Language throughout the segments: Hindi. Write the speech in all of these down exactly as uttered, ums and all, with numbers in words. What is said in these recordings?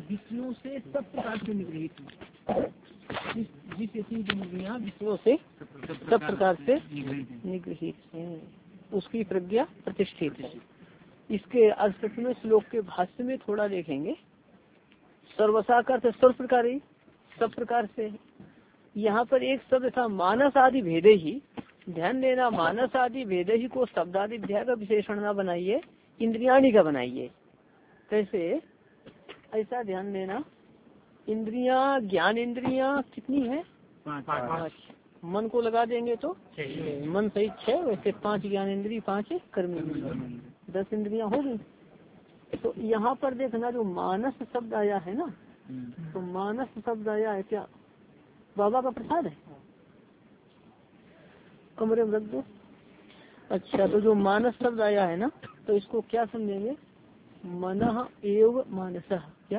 विषयों से सब प्रकार से निगृहित है। जिस इंद्रियां विषयों से सब प्रकार से निगृहित है उसकी प्रज्ञा प्रतिष्ठित है। इसके अष्टवें श्लोक के भाष्य में थोड़ा देखेंगे। सर्वसाकार से सर्व प्रकार ही सब प्रकार से। यहाँ पर एक शब्द था मानस आदि भेदे ही। ध्यान देना, मानस आदि भेदे ही को शब्दादिध्याय का विशेषण ना बनाइए, इंद्रियाणी का बनाइए। कैसे? ऐसा ध्यान देना, इंद्रिया ज्ञान इंद्रिया कितनी है? पाँच। मन को लगा देंगे तो मन सहित छह, वैसे पांच ज्ञान इंद्रिय, पांच कर्म इंद्रिय, दस इंद्रियां हो गई। तो यहाँ पर देखना जो मानस शब्द आया है ना, तो मानस शब्द आया है क्या? बाबा का प्रसाद है, कमरे में रख दो। अच्छा, तो जो मानस शब्द आया है ना, तो इसको क्या समझेंगे? मनः एव मानसः। क्या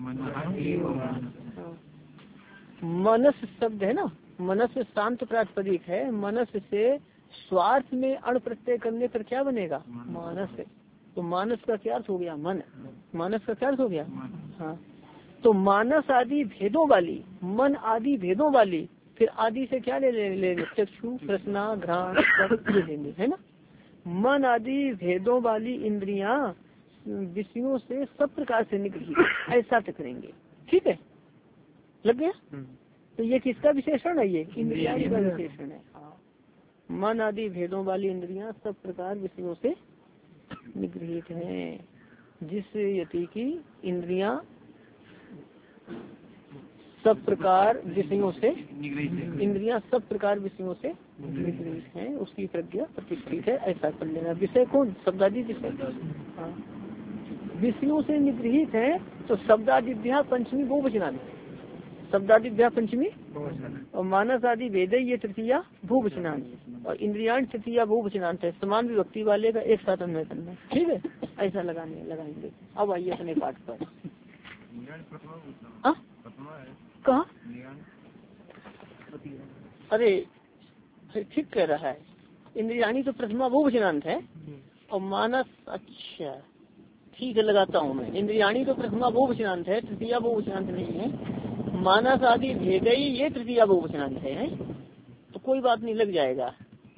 मनस शब्द है ना, मनस शांत प्रातिपदिक है। मनस से स्वार्थ में अण प्रत्यय करने पर क्या बनेगा? मानस। तो मानस का क्या अर्थ हो गया? मन। मानस का क्या अर्थ हो गया? हाँ, तो मानस आदि भेदों वाली, मन आदि भेदों वाली, फिर आदि से क्या ले लेंगे? चक्षु, रसना, घ्राण ले लेंगे, है ना। मन आदि भेदों वाली इंद्रियां विषयों से सब प्रकार से निकली, ऐसा करेंगे। ठीक है, लग गया? तो ये किसका विशेषण है? ये इंद्रिया का विशेषण है। हाँ, मन आदि भेदों वाली इंद्रियां सब प्रकार विषयों से निगृहित हैं। जिस यति की इंद्रियां सब प्रकार विषयों से इंद्रियां सब प्रकार विषयों से निगृहित हैं उसकी प्रज्ञा प्रतिष्ठित है, ऐसा कर लेना। विषय कौन? शब्दादि विषय। हाँ, विषयों से निगृहित है तो शब्दादिभ्या पंचमी बहुवचनांत, शब्दादिभ्या पंचमी और मानस आदि वेद ये तृतीया बहुवचनांत और इंद्रियां तृतीया बहुवचनांत है। समान विभक्ति वाले का एक साथ अन्वय करना। ठीक है, ऐसा लगाने लगाएंगे। अब आइए अपने पाठ पर। कहा? अरे ठीक कह रहा है, इंद्रियाणी तो प्रथमा बहुवचनांत है और मानस। अच्छा ठीक है, लगाता हूँ मैं। इंद्रियाणी तो प्रथमा बहुवचनांत है, तृतीया बहुवचनांत नहीं है। मानस आदि भेदई ये तृतीया बहुवचनांत है, है? तो कोई बात नहीं, लग जाएगा।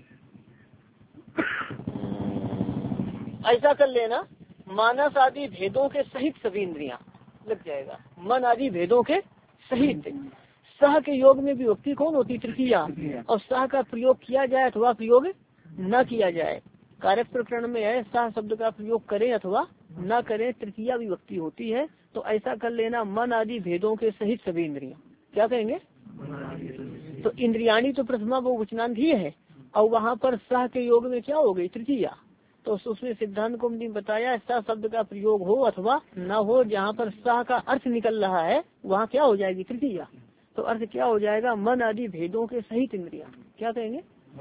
ऐसा कर लेना, मानस आदि भेदों के सहित सभी इंद्रियां, लग जाएगा। मन आदि भेदों के सहित। सह के योग में विभक्ति कौन होती? तृतीया। और सह का प्रयोग किया जाए अथवा प्रयोग न किया जाए, कारक प्रकरण में है सह शब्द का प्रयोग करें अथवा न करें, तृतीया विभक्ति होती है। तो ऐसा कर लेना, मन आदि भेदों के सहित सभी इंद्रियां। क्या कहेंगे? तो इंद्रियाणी तो प्रथमा बहुवचनांत ही है और वहाँ पर सह के योग में क्या हो गई? तृतीया। तो उसमें सिद्धांत को हमने बताया सह शब्द का प्रयोग हो अथवा न हो, जहाँ पर सह का अर्थ निकल रहा है वहाँ क्या हो जाएगी? तृतीया। तो अर्थ क्या हो जाएगा? मन आदि भेदों के सहित इंद्रिया। क्या कहेंगे?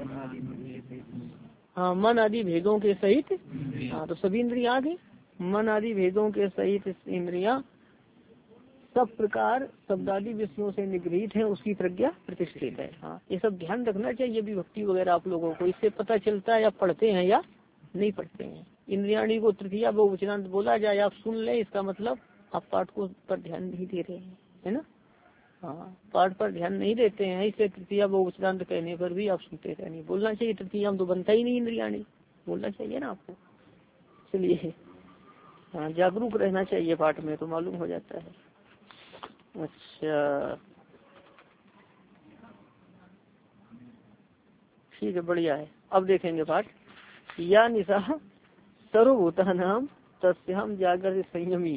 हाँ, मन आदि भेदों के सहित। हाँ, तो सभी इंद्रिया आ गई। मन आदि भेदों के सहित इंद्रिया सब प्रकार शब्दादि विषयों से निगृहित है उसकी प्रज्ञा प्रतिष्ठित है। हाँ, ये सब ध्यान रखना चाहिए विभक्ति वगैरह आप लोगों को। इससे पता चलता है आप पढ़ते हैं या नहीं पढ़ते हैं। इंद्रियाणी को तृतीया बहुवचनांत बोला जाए, आप सुन ले, इसका मतलब आप पाठ को पर ध्यान नहीं दे रहे हैं, है ना। हाँ, पाठ पर ध्यान नहीं देते हैं, इससे तृतीया बहुवचनांत कहने पर भी आप सुनते रहे। नहीं बोलना चाहिए, तृतीया तो बनता ही नहीं इंद्रियाणी, बोलना चाहिए ना आपको। चलिए, हाँ, जागरूक रहना चाहिए पाठ में, तो मालूम हो जाता है। अच्छा ठीक है, बढ़िया है। अब देखेंगे पाठ। या निशा सर्वभूता नाम तस्याम जागृत संयमी।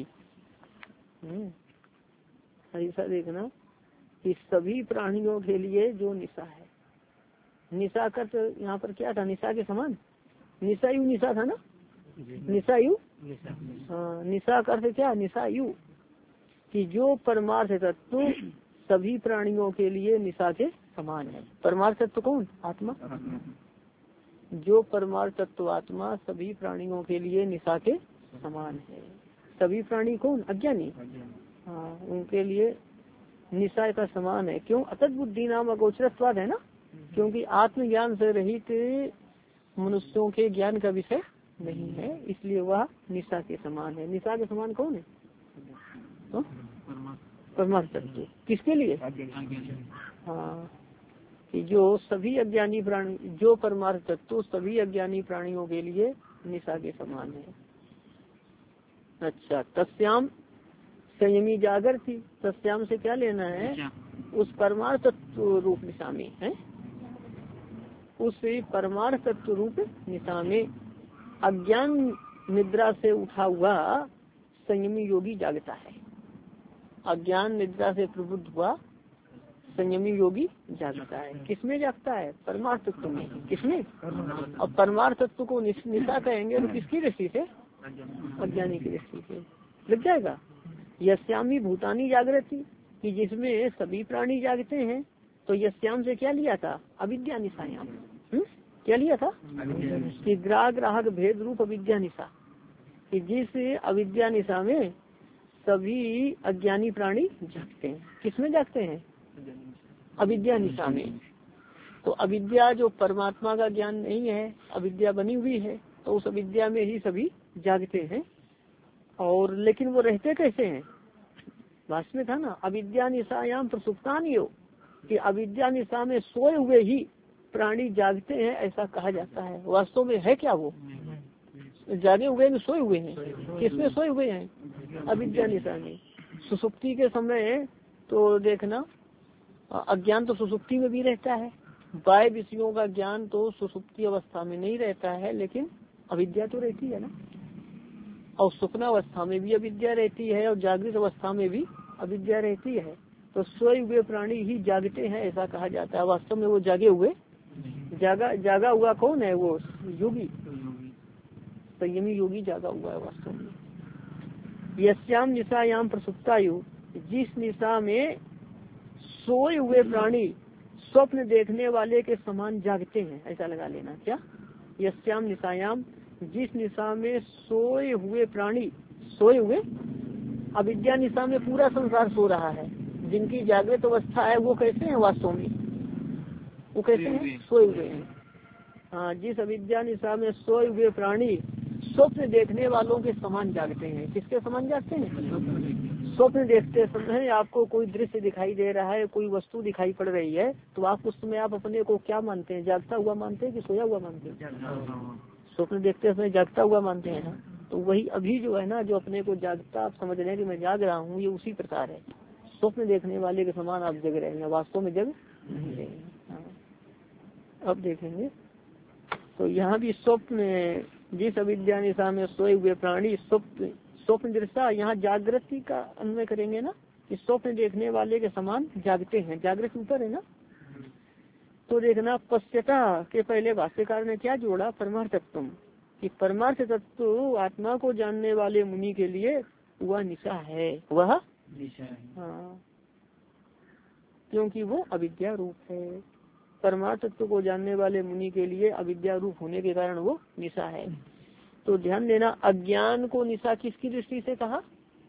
ऐसा देखना कि सभी प्राणियों के लिए जो निशा है, निशा का तो यहाँ पर क्या था? निशा के समान निशायु निशा था ना, निशायु। हाँ, निशा का अर्थ क्या? निशायु कि जो परमार्थ तत्व सभी प्राणियों के लिए निशा के समान है। परमार्थ तत्व कौन? आत्मा। जो परमार्थ तत्व आत्मा सभी प्राणियों के लिए निशा के समान है। सभी प्राणी कौन? अज्ञानी। हाँ, उनके लिए निशा का समान है। क्यों? अतत बुद्धि नाम अगोचरत्वाद है ना, क्योंकि आत्मज्ञान से रहित मनुष्यों के ज्ञान का विषय नहीं है, इसलिए वह निशा के समान है। निशा के समान कौन है? तो परमार्थ तत्व किसके लिए? हाँ, कि जो सभी अज्ञानी प्राणी, जो परमार्थ तत्व सभी अज्ञानी प्राणियों के लिए निशा के समान है। अच्छा, तस्याम संयमी जागर थी, तस्याम से क्या लेना है? उस परमार्थ तत्व रूप निशा में है, उस परमार्थ तत्व रूप निशा में अज्ञान निद्रा से उठा हुआ संयमी योगी जागता है। अज्ञान निद्रा से प्रबुद्ध हुआ संयमी योगी जागता है। किसमें जागता है? परमार्थ तत्व में। किसमें? अब परमार्थ तत्व को निशा कहेंगे तो किसकी दृष्टि से? अज्ञानी की दृष्टि से लग जाएगा। यस्यामी भूतानी जागृति, कि जिसमें सभी प्राणी जागते हैं। तो यस्याम से क्या लिया था? अविद्या निशायाम। क्या लिया था? कि ग्राह ग्राहक भेद रूप अविद्या निशा, कि जिस अविद्या निशा में सभी अज्ञानी प्राणी जागते हैं। किसमें जागते हैं? अविद्या निशा में। तो अविद्या जो परमात्मा का ज्ञान नहीं है, अविद्या बनी हुई है, तो उस अविद्या में ही सभी जागते हैं। और लेकिन वो रहते कैसे हैं? वास्तव में था ना, अविद्या निशायाम प्रसुप्तान योग, कि अविद्या निशा में सोए हुए ही प्राणी जागते हैं, ऐसा कहा जाता है। वास्तव में है क्या वो? जागे हुए में सोए हुए हैं। किसमें सोए हुए हैं? अविद्या निशा में। सुसुप्ति के समय तो देखना, अज्ञान तो सुसुप्ति में भी रहता है, बाह्य विषयों का ज्ञान तो सुसुप्ति अवस्था में नहीं रहता है, लेकिन अविद्या तो रहती है ना। और स्वप्न अवस्था में भी अविद्या रहती है, और जागृत अवस्था में भी अविद्या रहती है। तो सोए हुए प्राणी ही जागते हैं, ऐसा कहा जाता है। वास्तव में वो जागे हुए, जागा जागा हुआ कौन है? वो योगी, संयमी योगी जागा हुआ है वास्तव में। यस्याम निशायाम प्रसुप्तायु, जिस निशा में सोए हुए प्राणी स्वप्न देखने वाले के समान जागते हैं, ऐसा लगा लेना। क्या? यस्याम निशायाम, जिस निशा में सोए हुए प्राणी, सोए हुए अविद्या निशा में पूरा संसार सो रहा है। जिनकी जागृत अवस्था है वो कैसे हैं? वास्तव में वो कैसे हैं? सोए हुए हैं। हाँ, जिस अविद्या निशा में सोए हुए प्राणी स्वप्न देखने वालों के समान जागते हैं। किसके समान जागते हैं? स्वप्न देखते समय आपको कोई दृश्य दिखाई दे रहा है, कोई वस्तु दिखाई पड़ रही है, तो आप उस समय आप अपने को क्या मानते हैं? जागता हुआ मानते हैं कि सोया हुआ मानते हैं? स्वप्न देखते समय जागता हुआ मानते हैं ना। तो वही अभी जो है ना, जो अपने को जागता आप समझ रहे हैं कि मैं जाग रहा हूँ, ये उसी प्रकार है। स्वप्न देखने वाले के समान आप जग रहे हैं, वास्तव में जग नहीं रहे हैं। हाँ। अब देखेंगे तो यहाँ भी स्वप्न, जिस अविद्या निशा में सोए हुए प्राणी स्वप्न, स्वप्न दृष्टा, यहाँ जागृति का अन्वय करेंगे ना, कि स्वप्न देखने वाले के समान जागते हैं। जागृत ऊपर है ना। तो देखना, पश्यता के पहले भाष्यकार ने क्या जोड़ा? परमार्थ तत्व, कि परमार्थ तत्व आत्मा को जानने वाले मुनि के लिए वह निशा है, वह निशा है। हाँ, क्योंकि वो अविद्या रूप है। परमार्थ तत्व को जानने वाले मुनि के लिए अविद्या रूप होने के कारण वो निशा है। तो ध्यान देना, अज्ञान को निशा किसकी दृष्टि से कहा?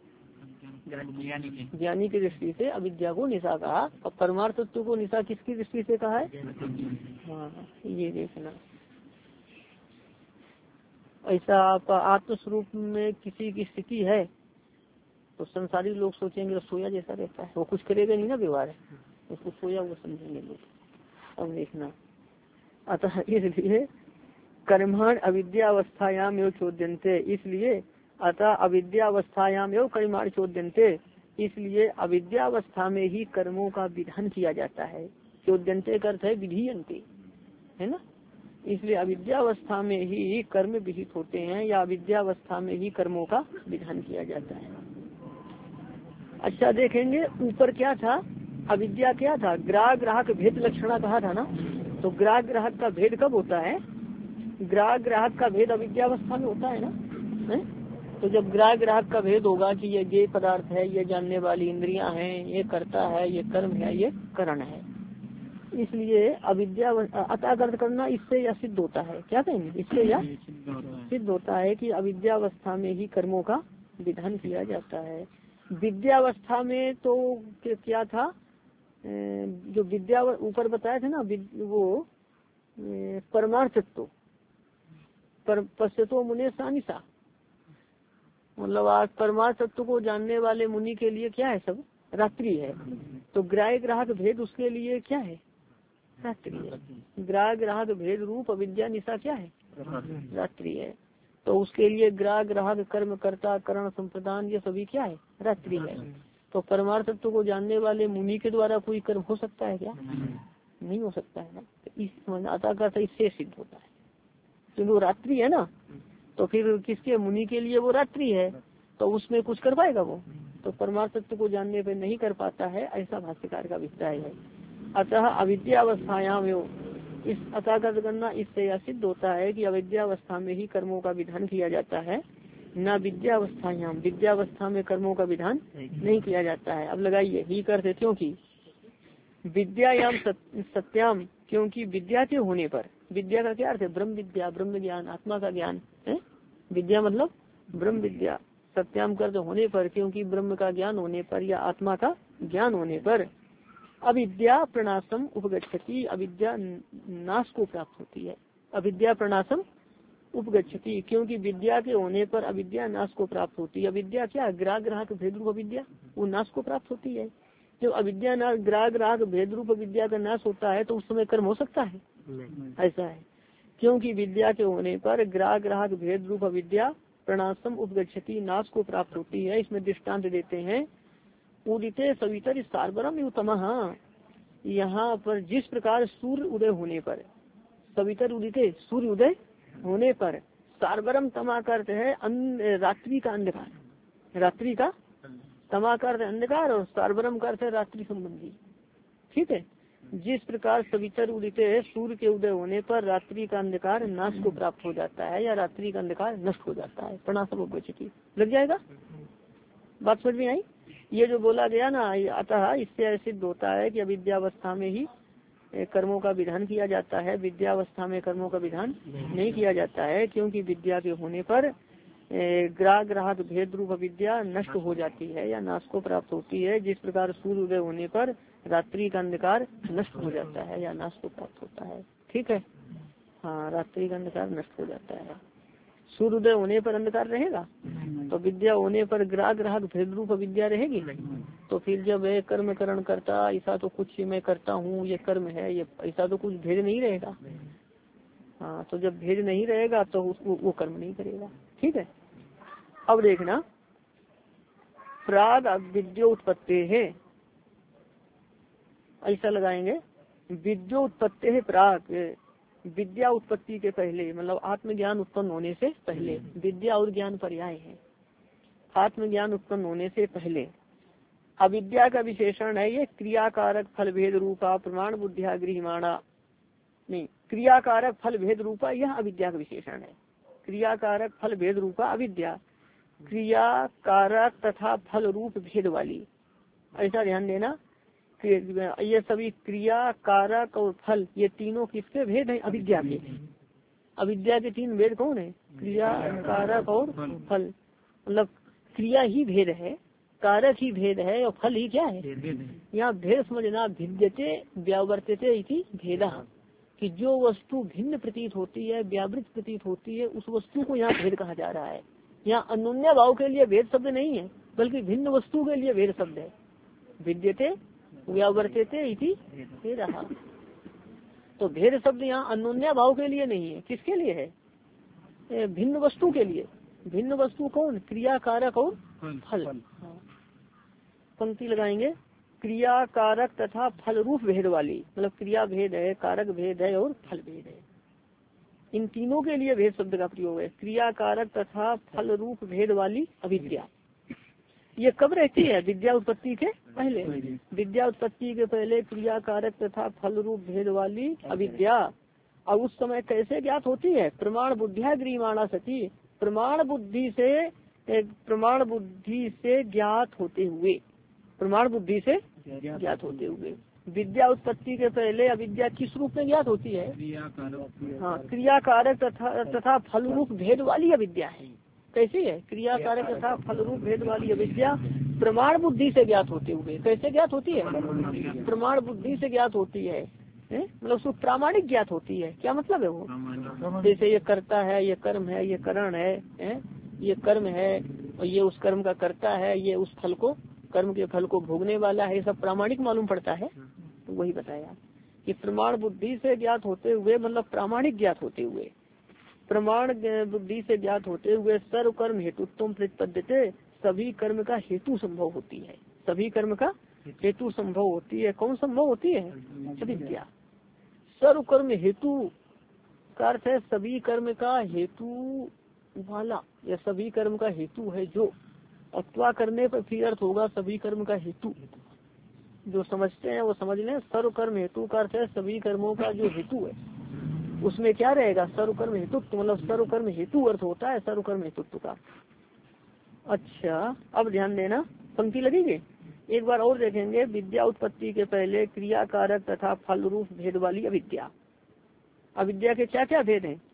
ज्ञानी की दृष्टि से अविद्या को निशा कहा। और परमार्थ तत्व को निशा किसकी दृष्टि से कहा है? हाँ, ये देखना। ऐसा आप आत्मस्वरूप में किसी की स्थिति है तो संसारी लोग सोचेंगे सोया जैसा रहता है, वो कुछ करेगा नहीं ना व्यवहार, उसको सोया वो समझेंगे लोग। अब देखना, अतः इसलिए कर्मण अविद्यावस्थायाम एवं चोद्यन्ते, इसलिए अतः अविद्यावस्थायाम एवं कर्माण चोद्यन्ते, इसलिए अविद्यावस्था में ही कर्मों का विधान किया जाता है। चोद्यन्ते का अर्थ है विधीयन्ते, है ना। इसलिए अविद्यावस्था में ही कर्म विहित होते हैं, या अविद्यावस्था में ही कर्मों का विधान किया जाता है। अच्छा देखेंगे, ऊपर क्या था? अविद्या क्या था? ग्राह ग्राहक भेद लक्षणा कहा था ना। तो ग्राह ग्राहक का भेद कब होता है? ग्राह ग्राहक का भेद अविद्यावस्था में होता है ना, है? तो जब ग्राह ग्राहक का भेद होगा कि ये ये पदार्थ है, ये जानने वाली इंद्रियां हैं, ये करता है, ये कर्म है, ये करण है, इसलिए अविद्या अतागर्थ करना इससे यह सिद्ध होता है। क्या कहेंगे? इससे यह सिद्ध होता है कि अविद्यावस्था में ही कर्मों का विधान किया जाता है। विद्यावस्था में तो क्या था? जो विद्या ऊपर बताया था ना, वो परमार्थ तत्व पर पश्यतो मुने सानिसा, मतलब आज परमार्थ तत्व को जानने वाले मुनि के लिए क्या है, सब रात्रि है। तो ग्राह्य ग्राहक भेद उसके लिए क्या है, रात्रि है। ग्राह्य ग्राहक भेद रूप अविद्या निशा क्या है, रात्रि है। तो उसके लिए ग्राह्य ग्राहक कर्म कर्ता करण संप्रदान ये सभी क्या है, रात्रि है। तो परमार्थ तत्व को जानने वाले मुनि के द्वारा कोई कर्म हो सकता है क्या, नहीं हो सकता है ना। तो इस आता का इससे सिद्ध होता है, क्योंकि वो रात्रि है ना। तो फिर किसके, मुनि के लिए वो रात्रि है, तो उसमें कुछ कर पाएगा वो, तो परमार्थ तत्व को जानने पे नहीं कर पाता है, ऐसा भाष्यकार का अभिप्राय है। अतः अविद्यावस्थायाम इस अतः का करना इससे यह सिद्ध होता है कि अविद्यावस्था में ही कर्मों का विधान किया जाता है, न विद्यावस्थायाम विद्यावस्था में कर्मों का विधान नहीं किया जाता है। अब लगाइए ही करते, क्योंकि विद्यायाम सत्याम, क्योंकि विद्या के होने पर, विद्या का क्या अर्थ है, ब्रह्म विद्या, ब्रह्म ज्ञान, आत्मा का ज्ञान है। विद्या मतलब ब्रह्म विद्या, सत्याम कर्त होने पर, क्योंकि ब्रह्म का ज्ञान होने पर या आत्मा का ज्ञान होने पर अविद्या प्रणाशम उपगच्छति, अविद्या नाश को प्राप्त होती है। अविद्या प्रणाशम उपगच्छति, क्योंकि विद्या के होने पर अविद्या नाश को प्राप्त होती है। अविद्या क्या, ग्राह ग्राहक भेद रूप अविद्या, वो नाश को प्राप्त होती है। जब अविद्या नाश ग्राह ग्राहक भेद रूप विद्या का नाश होता है तो उस समय कर्म हो सकता है, ऐसा है। क्योंकि विद्या के होने पर ग्राह ग्राहक भेद रूप अविद्या प्रणाशम उपगच्छति, नाश को प्राप्त होती है। इसमें दृष्टांत देते हैं, उदिते सवितर सारबरम युतमः, यहाँ पर जिस प्रकार सूर्य उदय होने पर, सवितर उदिते सूर्य उदय होने पर, सारबरम तमा का अर्थ है रात्रि का अंधकार, रात्रि का तमा का अर्थ अंधकार और सारबरम का अर्थ है रात्रि संबंधी, ठीक है। जिस प्रकार सवितर उदिते सूर्य के उदय होने पर रात्रि का अंधकार नाश को प्राप्त हो जाता है या रात्रि का अंधकार नष्ट हो जाता है, प्रणाशम उपगच्छति, लग जाएगा, बात समझ में आई। ये जो बोला गया ना, अतः इससे सिद्ध होता है कि अविद्यावस्था में ही कर्मों का विधान किया जाता है, विद्यावस्था में कर्मों का विधान नहीं किया जाता है। क्योंकि विद्या के होने पर ग्राह ग्राहक भेद रूप विद्या नष्ट हो जाती है या नाश को प्राप्त होती है। जिस प्रकार सूर्य उदय होने पर रात्रि का अंधकार नष्ट हो जाता है या नाश को प्राप्त होता है, ठीक है। हाँ, रात्रि का अंधकार नष्ट हो जाता है। सूर्योदय होने पर अंधकार रहेगा, तो विद्या होने पर ग्राह ग्राहक भेद रूप विद्या रहेगी। तो फिर जब है कर्म करण करता, ऐसा तो कुछ मैं करता हूँ, ये कर्म है, ये ऐसा तो कुछ भेद नहीं रहेगा। हाँ, तो जब भेद नहीं रहेगा तो उसको वो कर्म नहीं करेगा, ठीक है। अब देखना, प्राग विद्योत्पत्ति है, ऐसा लगाएंगे, विद्योत्पत्ति है प्राग, विद्या उत्पत्ति के पहले, मतलब आत्मज्ञान उत्पन्न होने से पहले। विद्या और ज्ञान पर्याय है, आत्मज्ञान उत्पन्न होने से पहले। अविद्या का विशेषण है ये क्रियाकारक फल भेद रूपा प्रमाण बुद्धिया गृहमाणा, नहीं, क्रियाकारक फल भेद रूपा यह अविद्या का विशेषण है। क्रियाकारक फल भेद रूपा अविद्या, क्रियाकारक तथा फल रूप भेद वाली, ऐसा ध्यान देना। ये सभी क्रिया कारक और फल, ये तीनों किसके भेद हैं, अविद्या के। अविद्या के तीन भेद कौन है, क्रिया कारक और फल, मतलब क्रिया ही भेद है, कारक ही भेद है और फल ही क्या है। यहाँ भेद समझना, भिद्यते व्यावर्तते इति भेदा, कि जो वस्तु भिन्न प्रतीत होती है, व्यावृत प्रतीत होती है, उस वस्तु को यहाँ भेद कहा जा रहा है। यहाँ अन्योन्या भाव के लिए भेद शब्द नहीं है, बल्कि भिन्न वस्तु के लिए भेद शब्द है। भिद्यते व्यावर्तते इति भेदा, तो भेद शब्द यहाँ अन्योन्या भाव के लिए नहीं है, किसके लिए है, भिन्न वस्तु के लिए। भिन्न वस्तु कौन, क्रिया कारक और फल। हाँ, पंक्ति लगाएंगे, क्रिया कारक तथा फल रूप भेद वाली, मतलब क्रिया भेद है, कारक भेद है और फल भेद है, इन तीनों के लिए भेद शब्द का प्रयोग है। क्रिया कारक तथा फल रूप भेद वाली अविद्या, ये कब रहती है, विद्या उत्पत्ति के पहले। विद्या उत्पत्ति के पहले क्रिया कारक तथा फल रूप भेद वाली अविद्या, और उस समय कैसे ज्ञात होती है, प्रमाण बुद्धिया गृहमाणा सती, प्रमाण बुद्धि से, प्रमाण बुद्धि से ज्ञात होते हुए, प्रमाण बुद्धि से ज्ञात होते हुए। विद्या उत्पत्ति के पहले अविद्या किस रूप में ज्ञात होती है, हाँ, क्रिया कारक तथा तथा फल रूप भेद वाली अविद्या है। कैसी है, क्रिया कारक तथा फल रूप भेद वाली अविद्या प्रमाण बुद्धि से ज्ञात होते हुए। कैसे ज्ञात होती है, प्रमाण बुद्धि से ज्ञात होती है, मतलब उसको प्रामाणिक ज्ञात होती है। क्या मतलब है वो, जैसे ये करता है, ये कर्म है, ये करण है, है? ये कर्म है, और ये उस कर्म का कर्ता है, ये उस फल को, कर्म के फल को भोगने वाला है, सब प्रामाणिक मालूम पड़ता है। तो वही बताया कि प्रमाण बुद्धि से ज्ञात होते हुए, मतलब प्रामाणिक ज्ञात होते हुए, प्रमाण बुद्धि से ज्ञात होते हुए सर्व कर्म हेतुत्व प्रतिपद्यते, सभी कर्म का हेतु संभव होती है। सभी कर्म का हेतु संभव होती है। कौन संभव होती है? अविद्या। सर्व कर्म हेतु का अर्थ है सभी कर्म का हेतु वाला, या सभी कर्म का हेतु है जो। अथवा करने पर फिर अर्थ होगा सभी कर्म का हेतु। जो समझते हैं वो समझ लें। सर्व कर्म हेतु का अर्थ है सभी कर्मों का जो हेतु है, उसमें क्या रहेगा? सर्व कर्म हेतु, मतलब सर्व कर्म हेतु अर्थ होता है सर्व कर्म हेतुत्व का। अच्छा, अब ध्यान देना, पंक्ति लगेगी एक बार और देखेंगे। विद्या उत्पत्ति के पहले क्रिया कारक तथा फल रूप भेद वाली अविद्या। अविद्या के क्या क्या भेद हैं?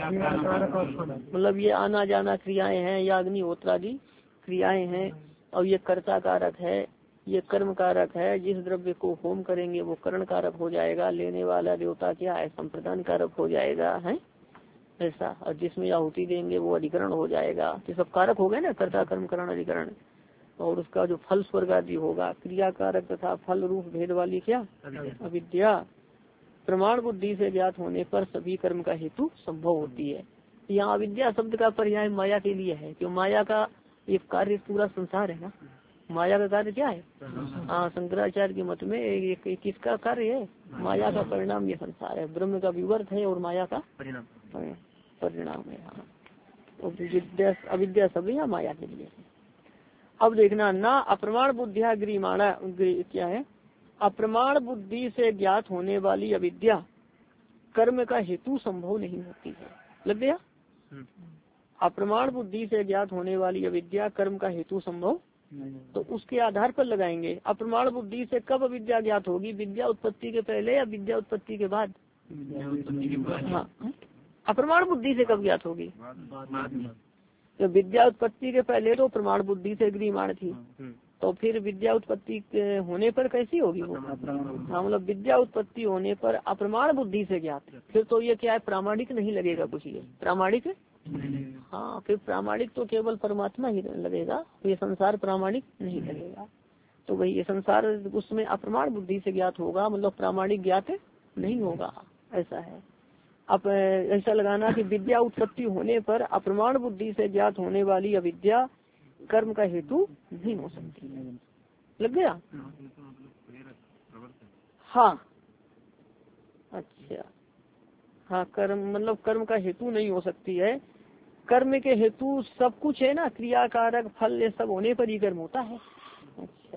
मतलब ये आना जाना क्रियाएं हैं, या अग्निहोत्रादि क्रियाएं हैं, और ये कर्ता कारक है, ये कर्म कारक है। जिस द्रव्य को होम करेंगे वो करण कारक हो जाएगा, लेने वाला देवता क्या है? संप्रदान कारक हो जाएगा, है ऐसा। और जिसमें आहुति देंगे वो अधिकरण हो जाएगा। तो सब कारक हो गए ना, कर्ता कर्म करण अधिकरण। और उसका जो फल स्वर्ग आदि होगा, क्रिया कारक तथा फल रूप भेद वाली क्या? अविद्या। प्रमाण बुद्धि से ज्ञात होने पर सभी कर्म का हेतु संभव होती है। यहाँ अविद्या शब्द का पर्याय माया के लिए है, क्यों? माया का ये कार्य पूरा संसार है ना। माया का कार्य क्या है? हाँ, शंकराचार्य के मत में एक, एक किसका कार्य है? माया का परिणाम ये संसार है। ब्रह्म का विवर्त है और माया का परिणाम परिणाम है। हाँ, तो विद्या अविद्या शब्द यहाँ माया के लिए है। अब देखना, ना अप्रमाण बुद्धिया गृहमाणा क्या है? अप्रमाण बुद्धि से ज्ञात होने वाली अविद्या कर्म का हेतु संभव नहीं होती है। लग गया? अप्रमाण बुद्धि से ज्ञात होने वाली अविद्या कर्म का हेतु संभव, तो उसके आधार पर लगाएंगे। अप्रमाण बुद्धि से कब अविद्या ज्ञात होगी? विद्या उत्पत्ति के पहले या विद्या उत्पत्ति के बाद? हाँ, अप्रमाण बुद्धि से कब ज्ञात होगी? तो विद्या उत्पत्ति के पहले तो प्रमाण बुद्धि से गृहमाण थी, तो फिर विद्या उत्पत्ति होने पर कैसी होगी वो? हाँ, मतलब विद्या उत्पत्ति होने पर अप्रमाण बुद्धि से ज्ञात, फिर तो ये क्या है? प्रामाणिक नहीं लगेगा कुछ, ये प्रामाणिक। हाँ, फिर प्रामाणिक तो केवल परमात्मा ही लगेगा, ये संसार प्रामाणिक नहीं लगेगा। तो वही ये संसार उसमें अप्रमाण बुद्धि से ज्ञात होगा, मतलब प्रामाणिक ज्ञात नहीं होगा, ऐसा है। अब ऐसा लगाना कि विद्या उत्पत्ति होने पर अप्रमाण बुद्धि से ज्ञात होने वाली अविद्या कर्म का हेतु नहीं हो सकती। लग गया? हाँ, अच्छा, हाँ, कर्म मतलब कर्म का हेतु नहीं हो सकती है। कर्म के हेतु सब कुछ है ना, क्रिया कारक फल ये सब होने पर ही कर्म होता है। अच्छा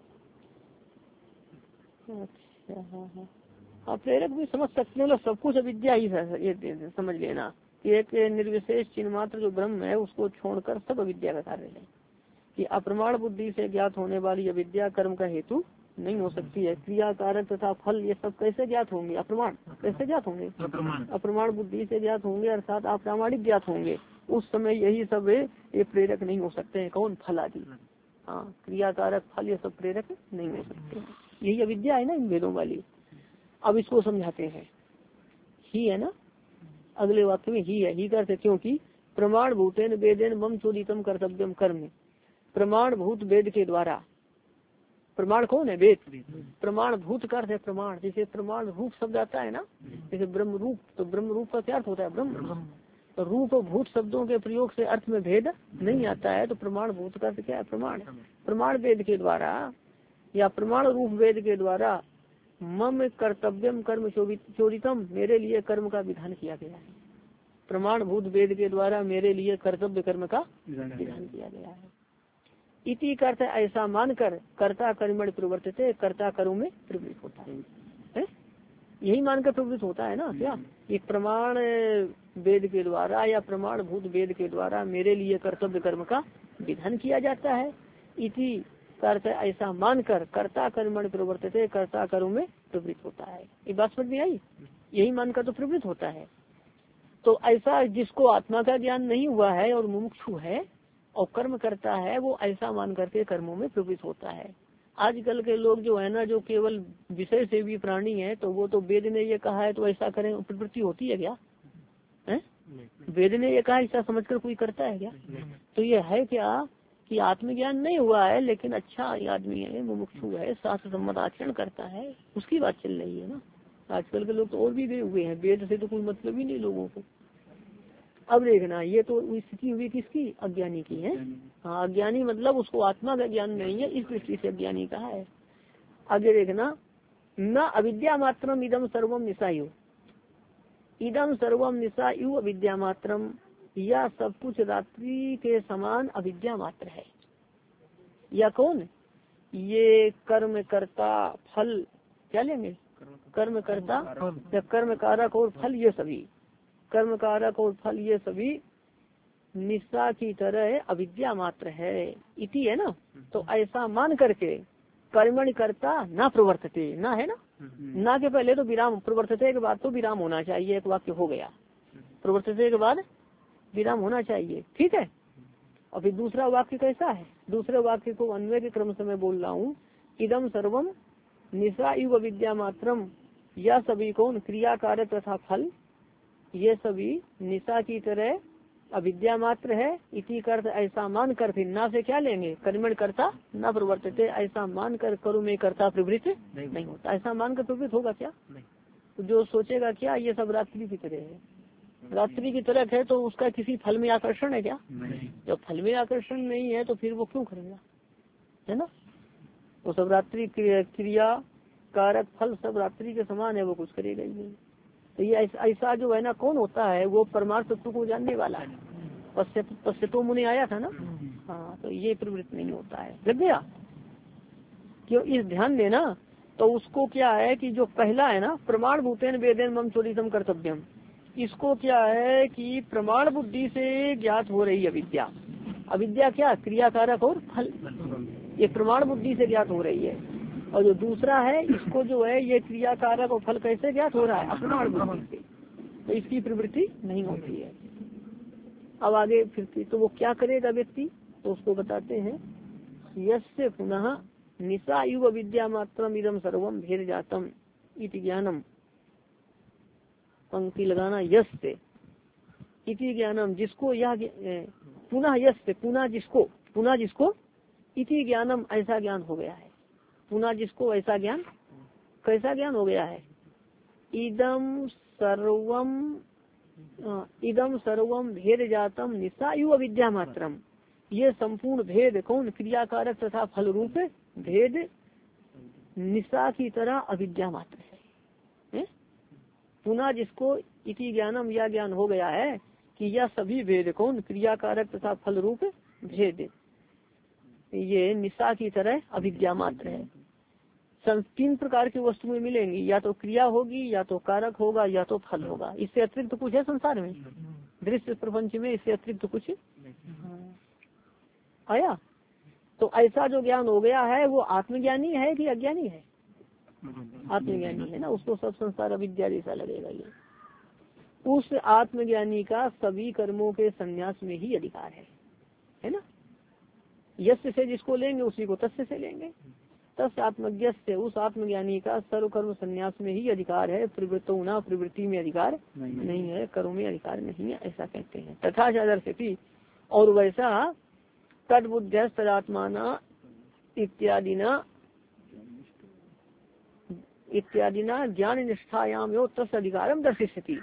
अच्छा, हाँ हाँ हाँ, प्रेरक भी समझ सकते हैं। सब कुछ अविद्या ही है, ये समझ लेना कि एक निर्विशेष चिन्ह मात्र जो ब्रह्म है उसको छोड़कर सब अविद्या का कार्य है। कि अप्रमाण बुद्धि से ज्ञात होने वाली अविद्या कर्म का हेतु नहीं हो सकती है। क्रिया कारक तथा फल ये सब कैसे ज्ञात होंगे? अप्रमाण कैसे ज्ञात होंगे? अप्रमाण बुद्धि से ज्ञात होंगे, अर्थात अप्रामाणिक ज्ञात होंगे। उस समय यही सब ये प्रेरक नहीं हो सकते हैं। कौन? फल आदि। हाँ, क्रिया कारक फल ये सब प्रेरक नहीं हो सकते। यही अविद्या है ना इन वेदों वाली। अब इसको समझाते हैं। ही है ना, अगले वाक्य में ही है। ही करते क्योंकि प्रमाण भूतेन वेदेन मम चोदितम कर्तव्यम कर्म। प्रमाण भूत वेद के द्वारा, प्रमाण कौन है? वेद। प्रमाण भूत का अर्थ है प्रमाण। जैसे प्रमाण रूप शब्द आता है ना, जैसे ब्रह्म रूप, तो ब्रह्म रूप का क्या अर्थ होता है? ब्रह्म। तो रूप और भूत शब्दों के प्रयोग से अर्थ में भेद नहीं आता है। तो प्रमाण भूत का अर्थ क्या है? प्रमाण। प्रमाण वेद के द्वारा या प्रमाण रूप वेद के द्वारा मम कर्तव्यम कर्म चोरितम, मेरे लिए कर्म का विधान किया गया है। प्रमाण भूत वेद के द्वारा मेरे लिए कर्तव्य कर्म का विधान किया गया है। इति करते ऐसा मानकर कर्ता कर्मण प्रवर्तित, कर्ता कर्म में प्रवृत्त होता है, है? यही मानकर प्रवृत्त होता है ना। क्या एक प्रमाण वेद के द्वारा या प्रमाण भूत वेद के द्वारा मेरे लिए कर्तव्य कर्म का विधान किया जाता है। इति करते ऐसा मानकर कर्ता कर्मण प्रवर्तित, कर्ता कर्म में प्रवृत्त होता है। ये बात समझ में आई? यही मानकर तो प्रवृत्त होता है। तो ऐसा जिसको आत्मा का ज्ञान नहीं हुआ है और मुमुक्षु है और कर्म करता है, वो ऐसा मान करके कर्मों में प्रवृत्त होता है। आजकल के लोग जो है ना, जो केवल विषय से भी प्राणी है, तो वो तो वेद ने ये कहा है तो ऐसा करें, प्रवृत्ति होती है क्या? है? वेद ने ये कहा ऐसा समझकर कोई करता है क्या? तो ये है क्या कि आत्मज्ञान नहीं हुआ है लेकिन अच्छा आदमी है, मुमुक्षु है, शास्त्र सम्मत आचरण करता है, उसकी बात चल रही है ना। आजकल के लोग तो और भी गए हुए हैं, वेद से तो कोई मतलब ही नहीं लोगों को। अब देखना, ये तो स्थिति हुई किसकी, अज्ञानी की है। हाँ, अज्ञानी मतलब उसको आत्मा का ज्ञान नहीं है, इस दृष्टि से अज्ञानी कहा है। आगे देखना, न अविद्या मात्रम इदम सर्वम निशायु, इदम सर्वम निशायु अविद्या मात्रम, या सब कुछ रात्रि के समान अविद्या मात्र है। या कौन, ये कर्म कर्ता फल, क्या लेंगे, कर्म कर्ता या कर्म कारक और फल, ये सभी कर्म कारक और फल ये सभी निशा की तरह अविद्या मात्र है। इति है ना, तो ऐसा मान करके कर्मणि कर्ता ना प्रवर्तते, ना है ना, ना के पहले तो विराम, प्रवर्तते के बाद तो विराम होना चाहिए, एक वाक्य हो गया, प्रवर्तते के बाद विराम होना चाहिए, ठीक है। और फिर दूसरा वाक्य कैसा है, दूसरे वाक्य को अन्वय के क्रम से मैं बोल रहा हूँ, इदम सर्वम निशा युव विद्या मात्रम, यह सभी कौन, क्रिया कारक तथा फल ये सभी निशा की तरह अविद्या मात्र है। इसी कर ऐसा मान कर, फिर ना से क्या लेंगे, कर्मण करता न प्रवर्तते, ऐसा मान कर करो में करता प्रवृत्त नहीं, नहीं होता। ऐसा मान कर प्रवृत्त होगा क्या, तो जो सोचेगा क्या ये सब रात्रि की तरह है, रात्रि की तरह है तो उसका किसी फल में आकर्षण है क्या, जब फल में आकर्षण नहीं है तो फिर वो क्यों करेगा, है ना। वो सब रात्रि क्रिया कारक फल सब रात्रि के समान है, वो कुछ करेगा ही नहीं। तो ये ऐसा जो है ना कौन होता है, वो परमार्थ तत्व को जानने वाला है। पश्चितो मुनि आया था ना, हाँ, तो ये प्रवृत्त नहीं होता है, लग गया क्यों, इस ध्यान देना। तो उसको क्या है कि जो पहला है ना, प्रमाण भूतेन वेदेन मम चोरितम कर्तव्यम, इसको क्या है कि प्रमाण बुद्धि से ज्ञात हो रही अविद्या, अविद्या क्या, क्रियाकारक और फल, ये प्रमाण बुद्धि से ज्ञात हो रही है। और जो दूसरा है इसको जो है ये क्रियाकारक और फल कैसे ज्ञात हो रहा है, अप्रमाण बुद्धि से, तो इसकी प्रवृत्ति नहीं होती है। अब आगे फिर तो वो क्या करेगा व्यक्ति, तो उसको बताते हैं, यस्य पुनः निशा युव विद्या मात्रम इदम सर्वम भेद जातम इति ज्ञानम, पंक्ति लगाना, यस्य इति ज्ञानम, जिसको यह पुनः, यस्य पुनः जिसको, पुनः जिसको, इति ज्ञानम ऐसा ज्ञान हो गया है, पुनः जिसको ऐसा ज्ञान, कैसा ज्ञान हो गया है, इदम सर्वम, इदम सर्वम भेद जातम निशायु अविद्या मात्रम, ये संपूर्ण भेद कौन, क्रियाकारक तथा फल रूप भेद निशा की तरह अविद्या मात्र है, है? पुनः जिसको इति ज्ञानम यह ज्ञान हो गया है कि यह सभी भेद कौन, क्रियाकारक तथा फल रूप भेद ये निशा की तरह अविद्या मात्र है। तीन प्रकार की वस्तुएं मिलेंगी, या तो क्रिया होगी, या तो कारक होगा, या तो फल होगा, इससे अतिरिक्त तो कुछ है संसार में, दृश्य प्रपंच में इससे अतिरिक्त तो कुछ आया। तो ऐसा जो ज्ञान हो गया है वो आत्मज्ञानी है कि अज्ञानी है, आत्मज्ञानी है ना, उसको सब संसार अविद्या जैसा लगेगा। ये उस आत्मज्ञानी का सभी कर्मों के संन्यास में ही अधिकार है, है ना। यस्य से जिसको लेंगे उसी को तस्य से लेंगे, तस् आत्मज्ञ से उस आत्मज्ञानी का सर्व कर्म संन्यास में ही अधिकार है, प्रवृत्तो ना प्रवृत्ति में अधिकार नहीं, नहीं है, कर्म में अधिकार नहीं है, ऐसा कहते हैं। तथा आदर्श, और वैसा तद बुद्ध तदात्माना इत्यादिना इत्यादिना ज्ञान निष्ठायाम यो तस् अधिकारम दर्शिष्यति,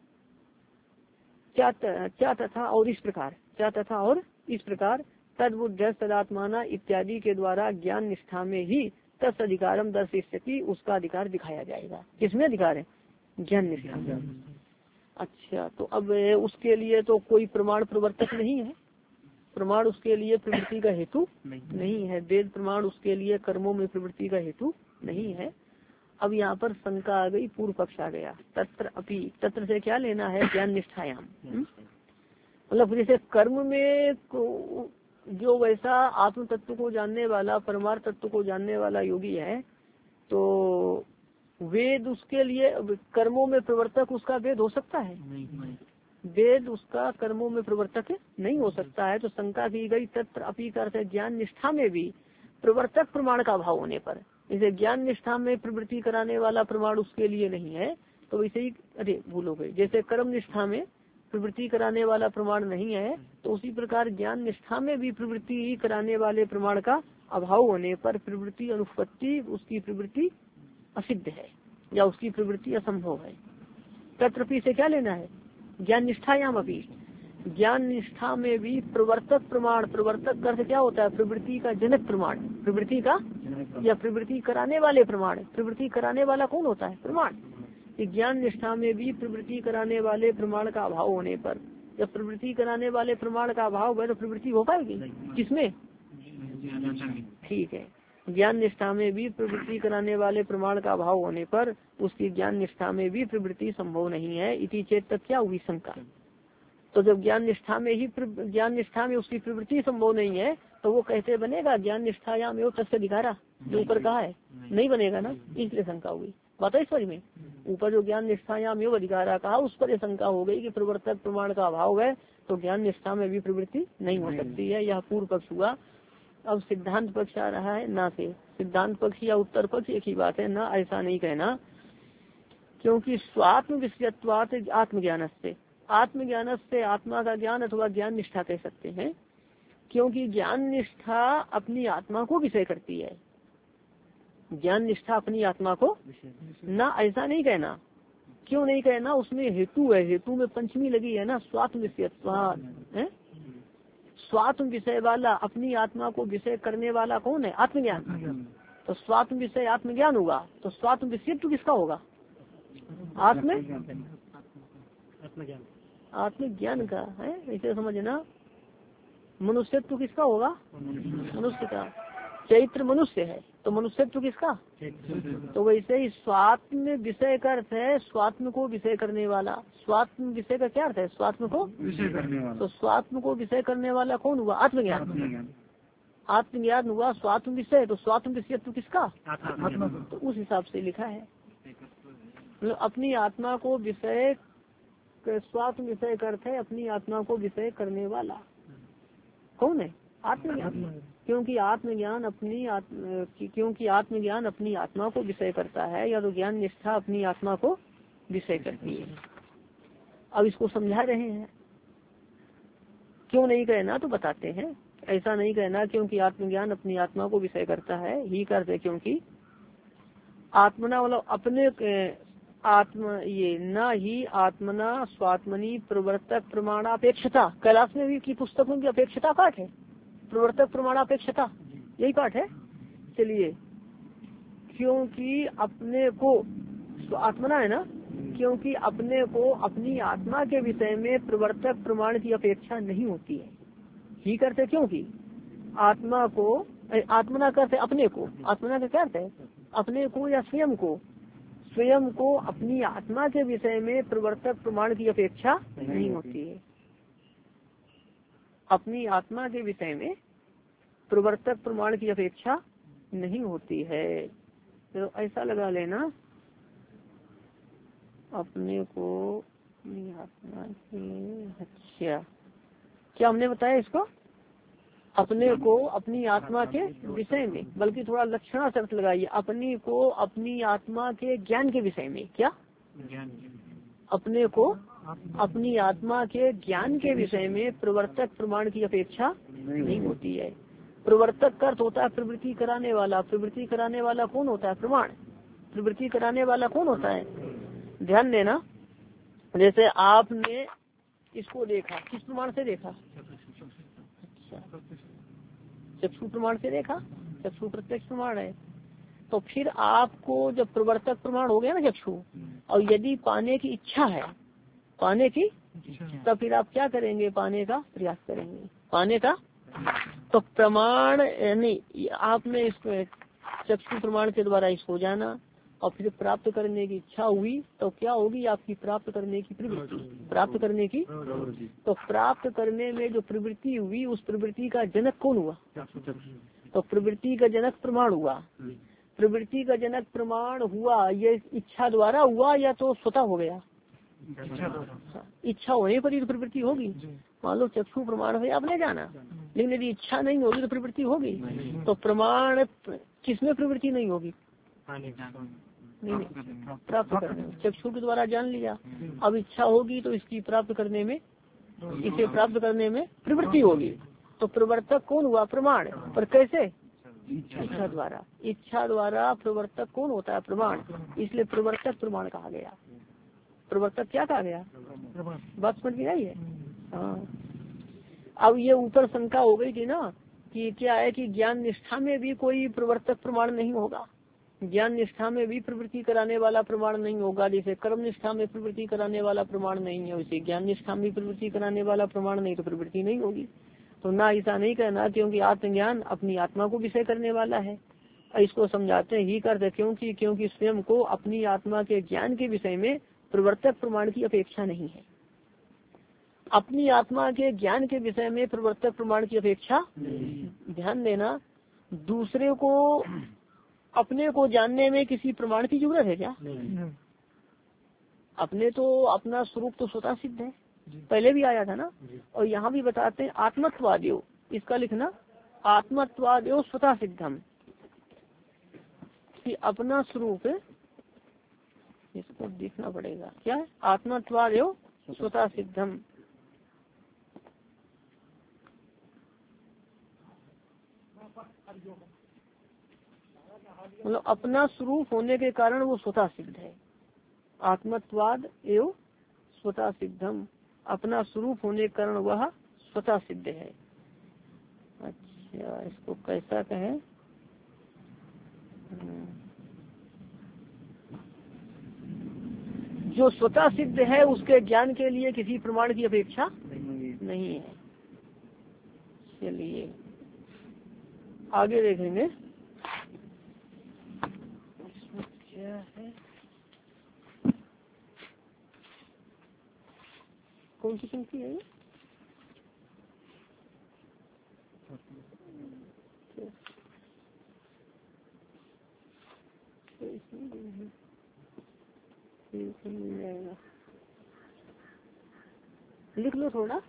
क्या क्या तथा और इस प्रकार, क्या तथा और इस प्रकार तद्बुद्ध तदात्माना इत्यादि के द्वारा ज्ञान निष्ठा में ही तस् अधिकारम दर्शिष्यति, उसका अधिकार दिखाया जाएगा। किसमें अधिकार है, ज्ञान निष्ठा में। अच्छा, तो अब उसके लिए तो कोई प्रमाण प्रवर्तक नहीं है, प्रमाण उसके लिए प्रवृत्ति का हेतु नहीं है, वेद प्रमाण उसके लिए कर्मों में प्रवृत्ति का हेतु नहीं है। अब यहाँ पर शंका आ गई, पूर्व पक्ष आ गया, तत्र अपि, तत्र से क्या लेना है, ज्ञान निष्ठायाम, मतलब जैसे कर्म में जो वैसा आत्म तत्व को जानने वाला, परमार्थ तत्व को जानने वाला योगी है, तो वेद उसके लिए कर्मों में प्रवर्तक उसका वेद हो सकता है, वेद उसका कर्मों में प्रवर्तक नहीं हो सकता है। तो शंका की गई, तत्र अपि का अर्थ है ज्ञान निष्ठा में भी प्रवर्तक प्रमाण का भाव होने पर, जैसे ज्ञान निष्ठा में प्रवृत्ति कराने वाला प्रमाण उसके लिए नहीं है, तो वैसे ही, अरे भूल हो गई, जैसे कर्म निष्ठा में प्रवृत्ति कराने वाला प्रमाण नहीं है, तो उसी प्रकार ज्ञान निष्ठा में भी प्रवृत्ति कराने वाले प्रमाण का अभाव होने पर प्रवृत्ति अनुपत्ति, उसकी प्रवृत्ति असिद्ध है या उसकी प्रवृत्ति असंभव है। तत्रपि से क्या लेना है, ज्ञान निष्ठायाम अभी, ज्ञान निष्ठा में भी प्रवर्तक प्रमाण, प्रवर्तक अर्थ क्या होता है, प्रवृत्ति का जनक प्रमाण, प्रवृत्ति का या प्रवृत्ति कराने वाले प्रमाण। प्रवृत्ति कराने वाला कौन होता है, प्रमाण। ज्ञान निष्ठा में भी प्रवृत्ति कराने वाले प्रमाण का अभाव होने पर, जब प्रवृत्ति कराने वाले प्रमाण का अभाव है तो प्रवृत्ति हो पाएगी किसमें, ठीक है। ज्ञान निष्ठा में भी प्रवृत्ति कराने वाले प्रमाण का अभाव होने पर उसकी ज्ञान निष्ठा में भी प्रवृत्ति संभव नहीं है। इति चेत तक क्या हुई शंका। तो जब ज्ञान निष्ठा में ही ज्ञान निष्ठा में उसकी प्रवृत्ति संभव नहीं है तो वो कहते बनेगा ज्ञान निष्ठायाम एवं तस्य अधिकारा, जो ऊपर कहा है नहीं बनेगा ना, इसलिए शंका हुई। बात है समझ में। ऊपर जो ज्ञान निष्ठायाम एवं अधिकारा कहा उस पर शंका हो गई कि प्रवर्तक प्रमाण का अभाव है तो ज्ञान निष्ठा में भी प्रवृत्ति नहीं हो सकती है। यह पूर्व पक्ष हुआ। अब सिद्धांत पक्ष आ रहा है ना से। सिद्धांत पक्ष या उत्तर पक्ष एक ही बात है, ना ऐसा नहीं कहना, क्योंकि स्वात्म विषयत्वात् आत्मज्ञान से, आत्मज्ञान से आत्मा का ज्ञान अथवा ज्ञान निष्ठा कह सकते हैं, क्योंकि ज्ञान निष्ठा अपनी आत्मा को विषय करती है। ज्ञान निष्ठा अपनी आत्मा को ना, ऐसा नहीं कहना। क्यों नहीं कहना, उसमें हेतु है, हेतु में पंचमी लगी है ना, स्वात्म विषयत्वात्। स्वात्म विषय वाला, अपनी आत्मा को विषय करने वाला कौन है, आत्मज्ञान। तो स्वात्म विषय आत्मज्ञान हुआ, तो स्वात्म विषयत्व किसका होगा, आत्म आत्मज्ञान का है, ऐसे समझना। मनुष्यत्व किसका होगा, मनुष्य का। चैत्र मनुष्य है तो मनुष्यत्व किसका, तो वैसे ही स्वात्म विषय का अर्थ है स्वात्म को विषय करने वाला। स्वात्म विषय का क्या अर्थ है, स्वात्म को विषय करने वाला। तो स्वात्म को विषय करने वाला कौन हुआ, आत्मज्ञान। आत्मज्ञान हुआ स्वात्म विषय, तो स्वात्म विषयत्व किसका, तो उस हिसाब से लिखा है। मतलब अपनी आत्मा को विषय, स्वात्म विषय का अर्थ है अपनी आत्मा को विषय करने वाला कौन है, आत्मज्ञान। क्योंकि आत्मज्ञान अपनी आत्म क्योंकि आत्मज्ञान अपनी आत्मा को विषय करता है, या तो ज्ञान निष्ठा अपनी आत्मा को विषय करती है। अब इसको समझा रहे हैं। क्यों नहीं कहना तो बताते हैं। ऐसा नहीं कहना क्योंकि आत्मज्ञान अपनी आत्मा को विषय करता है, ही करते क्योंकि आत्मना मतलब अपने आत्म ये न ही आत्मना स्वात्मनि प्रवर्तक प्रमाणापेक्षता। कैलाश में भी की पुस्तकों की अपेक्षता पाठ है, प्रवर्तक प्रमाणापेक्षता, यही पाठ है। चलिए, क्योंकि अपने को आत्मना है ना, क्योंकि अपने को अपनी आत्मा के विषय में प्रवर्तक प्रमाण की अपेक्षा नहीं होती है, ही करते क्योंकि आत्मा को, आत्मना करते अपने को, आत्मना का क्या अर्थ है, अपने को या स्वयं को, स्वयं को अपनी आत्मा के विषय में प्रवर्तक प्रमाण की अपेक्षा नहीं होती है। अपनी आत्मा के विषय में प्रवर्तक प्रमाण की अपेक्षा नहीं होती है। तो ऐसा लगा लेना, अपने को अपनी आत्मा के, अच्छा क्या हमने बताया इसको, अपने को अपनी आत्मा के विषय में, बल्कि थोड़ा लक्षणा शर्त लगाइए, अपनी को अपनी आत्मा के ज्ञान के विषय में, क्या अपने को अपनी आत्मा के ज्ञान के विषय में प्रवर्तक प्रमाण की अपेक्षा नहीं होती है। प्रवर्तक का अर्थ होता है प्रवृत्ति कराने वाला। प्रवृत्ति कराने वाला कौन होता है, प्रमाण। प्रवृत्ति कराने वाला कौन होता है, ध्यान देना। जैसे आपने इसको देखा, किस प्रमाण से देखा, अच्छा चक्षु प्रमाण से देखा, चक्षु प्रत्यक्ष प्रमाण है। तो फिर आपको जब प्रवर्तक प्रमाण हो गया ना चक्षु, और यदि पाने की इच्छा है, पाने की, तो फिर आप क्या करेंगे, पाने का प्रयास करेंगे, पाने का। तो प्रमाण नहीं, आपने इसको चक्षु प्रमाण के द्वारा इसको जाना और फिर प्राप्त करने की इच्छा हुई, तो क्या होगी, आपकी प्राप्त करने की प्रवृत्ति, प्राप्त करने की। तो प्राप्त करने में जो प्रवृत्ति हुई, उस प्रवृत्ति का जनक कौन हुआ, तो प्रवृत्ति का जनक प्रमाण हुआ। प्रवृत्ति का जनक प्रमाण हुआ, ये इच्छा द्वारा हुआ या तो स्वतः हो गया, इच्छा होने पर ही तो प्रवृत्ति होगी। मान लो चक्षु प्रमाण है आपने जाना, लेकिन यदि इच्छा नहीं होगी तो प्रवृत्ति होगी। तो प्रमाण किसमें प्रवृत्ति नहीं होगी, नहीं नहीं प्राप्त करने में, चक्षु के द्वारा जान लिया। अब इच्छा होगी तो इसकी प्राप्त करने में, इसे प्राप्त करने में प्रवृत्ति होगी। तो प्रवर्तक कौन हुआ? प्रमाण। पर कैसे? इच्छा द्वारा। इच्छा द्वारा प्रवर्तक कौन होता है? प्रमाण। इसलिए प्रवर्तक प्रमाण कहा गया। प्रवर्तक क्या कहा गया? बात समझ में आई है? हाँ। अब ये ऊपर शंका हो गई थी ना कि क्या है कि ज्ञान निष्ठा में भी कोई प्रवर्तक प्रमाण नहीं होगा, ज्ञान निष्ठा में भी प्रवृत्ति कराने वाला प्रमाण नहीं होगा। जैसे कर्म निष्ठा में प्रवृत्ति कराने वाला प्रमाण नहीं है, वैसे ज्ञान निष्ठा में प्रवृत्ति कराने वाला प्रमाण नहीं, तो प्रवृत्ति नहीं होगी। तो ना ऐसा नहीं कहना, क्योंकि आत्मज्ञान अपनी आत्मा को विषय करने वाला है। इसको समझाते ही करते क्योंकि क्योंकि स्वयं को अपनी आत्मा के ज्ञान के विषय में प्रवर्तक प्रमाण की अपेक्षा नहीं है। अपनी आत्मा के ज्ञान के विषय में प्रवर्तक प्रमाण की अपेक्षा, ध्यान देना, दूसरे को अपने को जानने में किसी प्रमाण की जरूरत है क्या? अपने तो अपना स्वरूप तो स्वतः सिद्ध है, पहले भी आया था ना। और यहाँ भी बताते हैं आत्मत्वादेव, इसका लिखना आत्मत्वादेव स्वतः सिद्धम, कि अपना स्वरूप, इसको देखना पड़ेगा क्या है, आत्मत्वादेव स्वतः सिद्धम। मतलब अपना स्वरूप होने के कारण वो स्वतः सिद्ध है। आत्मत्वाद एवं स्वतः सिद्धम, अपना स्वरूप होने के कारण वह स्वतः सिद्ध है। अच्छा, इसको कैसा कहें? जो स्वतः सिद्ध है उसके ज्ञान के लिए किसी प्रमाण की अपेक्षा नहीं है। चलिए आगे देखेंगे क्या है, कौन सी पंक्ति है ये? मिल जाएगा, लिख लो थोड़ा।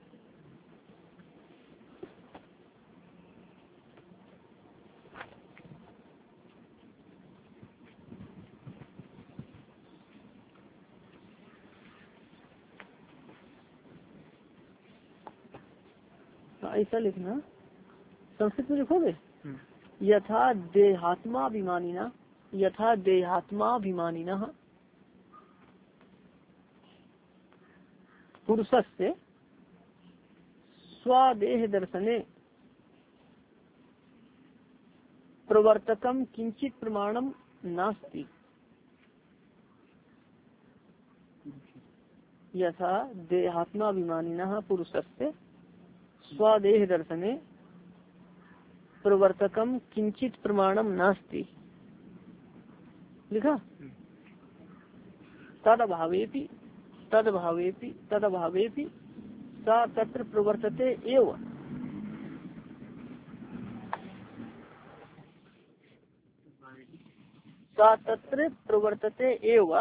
ऐसा लिखना, संस्कृत में लिखोगे। यथा देहात्माभिमानिना, यथा देहात्माभिमानिना पुरुषस्य स्वदेह दर्शने प्रवर्तकम किंचित प्रमाणम नास्ति। यथा देहात्माभिमानिना पुरुषस्य स्वदेह दर्शने प्रवर्तकम किंचित प्रमाणम नास्ति। लिखा तदभावेपि तदभावेपि तदभावेपि सा तत्र प्रवर्तते एव सा तत्र प्रवर्तते एव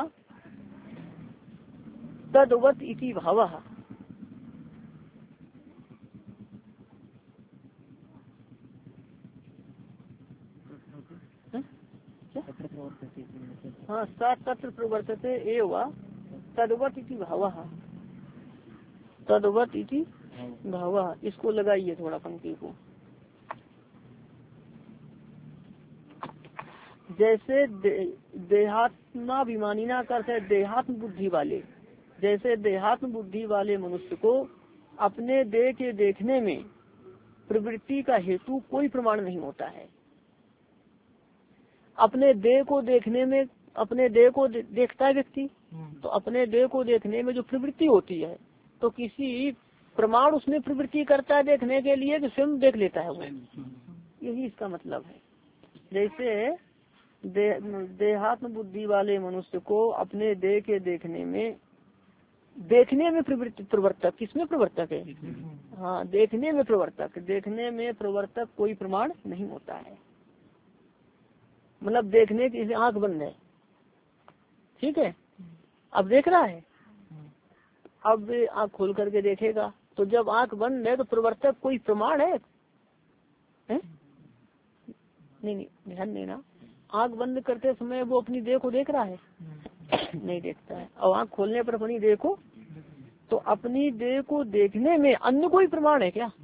तद्वत् इति भावः। हाँ, सा तत्र प्रवर्तते एव तद्वत् इति भावः, तद्वत् इति भावः। इसको लगाइए थोड़ा पंक्ति को। जैसे दे, देहात्माभिमानिना का है देहात्म बुद्धि वाले, जैसे देहात्म बुद्धि वाले मनुष्य को अपने देह के देखने में प्रवृत्ति का हेतु कोई प्रमाण नहीं होता है। अपने देह को देखने में, अपने देह को दे, देखता है व्यक्ति, तो अपने देह को देखने में जो प्रवृत्ति होती है, तो किसी प्रमाण उसमें प्रवृत्ति करता है देखने के लिए कि स्वयं देख लेता है वो, यही इसका मतलब है। जैसे दे, देहात्म बुद्धि वाले मनुष्य को अपने देह के देखने में, देखने में प्रवृत्ति, प्रवर्तक किसमें प्रवर्तक है? हाँ, देखने में प्रवर्तक, देखने में प्रवर्तक कोई प्रमाण नहीं होता है। मतलब देखने की आंख बंद है, ठीक है, अब देख रहा है, अब आंख खोल करके देखेगा, तो जब आंख बंद है तो प्रवर्तक कोई प्रमाण है, है? नहीं नहीं ध्यान देना, आंख बंद करते समय वो अपनी देह को देख रहा है? नहीं देखता है। और आंख खोलने पर अपनी देह को, तो अपनी देह को देखने में अन्य कोई प्रमाण है क्या?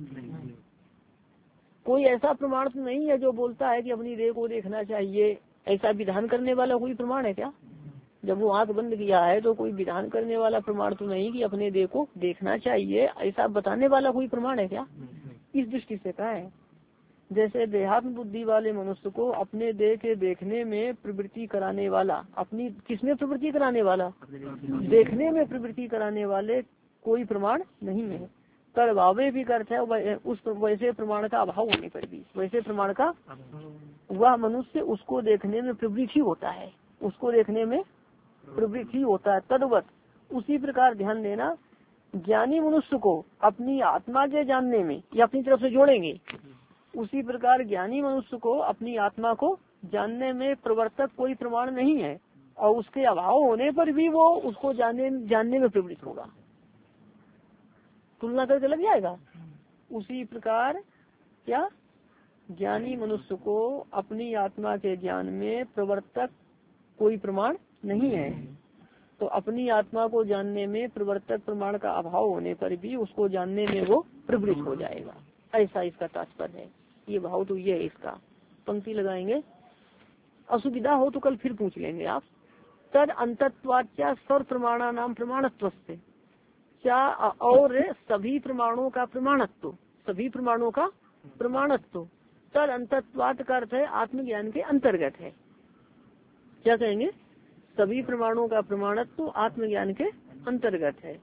कोई ऐसा प्रमाण तो नहीं है जो बोलता है कि अपनी देह को देखना चाहिए, ऐसा विधान करने वाला कोई प्रमाण है क्या? जब वो आंख बंद किया है तो कोई विधान करने वाला प्रमाण तो नहीं कि अपने देह को देखना चाहिए, ऐसा बताने वाला कोई प्रमाण है क्या? इस दृष्टि से कहा है जैसे देहात्म बुद्धि वाले मनुष्य को अपने देह के देखने में प्रवृत्ति कराने वाला, अपनी किसमें प्रवृत्ति कराने वाला? देखने में प्रवृत्ति कराने वाले कोई प्रमाण नहीं है। तर भावे भी करते है उस वैसे प्रमाण का अभाव होने पर भी, वैसे प्रमाण का वह मनुष्य उसको देखने में प्रवृत्ति होता है, उसको देखने में प्रवृत्ति होता है। तद्वत उसी प्रकार ध्यान देना, ज्ञानी मनुष्य को अपनी आत्मा के जानने में, या अपनी तरफ से जोड़ेंगे, उसी प्रकार ज्ञानी मनुष्य को अपनी आत्मा को जानने में प्रवर्तक कोई प्रमाण नहीं है, और उसके अभाव होने पर भी वो उसको जानने जानने में प्रवृत्त होगा। तुलना करके लग जाएगा। उसी प्रकार क्या ज्ञानी मनुष्य को अपनी आत्मा के ज्ञान में प्रवर्तक कोई प्रमाण नहीं है, तो अपनी आत्मा को जानने में प्रवर्तक प्रमाण का अभाव होने पर भी उसको जानने में वो प्रवृत्त हो जाएगा, ऐसा इसका तात्पर्य है। ये भाव तो ये है इसका। पंक्ति लगाएंगे, असुविधा हो तो कल फिर पूछ लेंगे आप। तद अंतत्वाच्या सर्व प्रमाणा नाम प्रमाणत्व से क्या, और सभी प्रमाणों का प्रमाणत्व, सभी प्रमाणों का प्रमाणत्व तद अंतत्वात का अर्थ है आत्मज्ञान के अंतर्गत है। क्या कहेंगे? सभी प्रमाणों का प्रमाणत्व आत्मज्ञान के अंतर्गत है।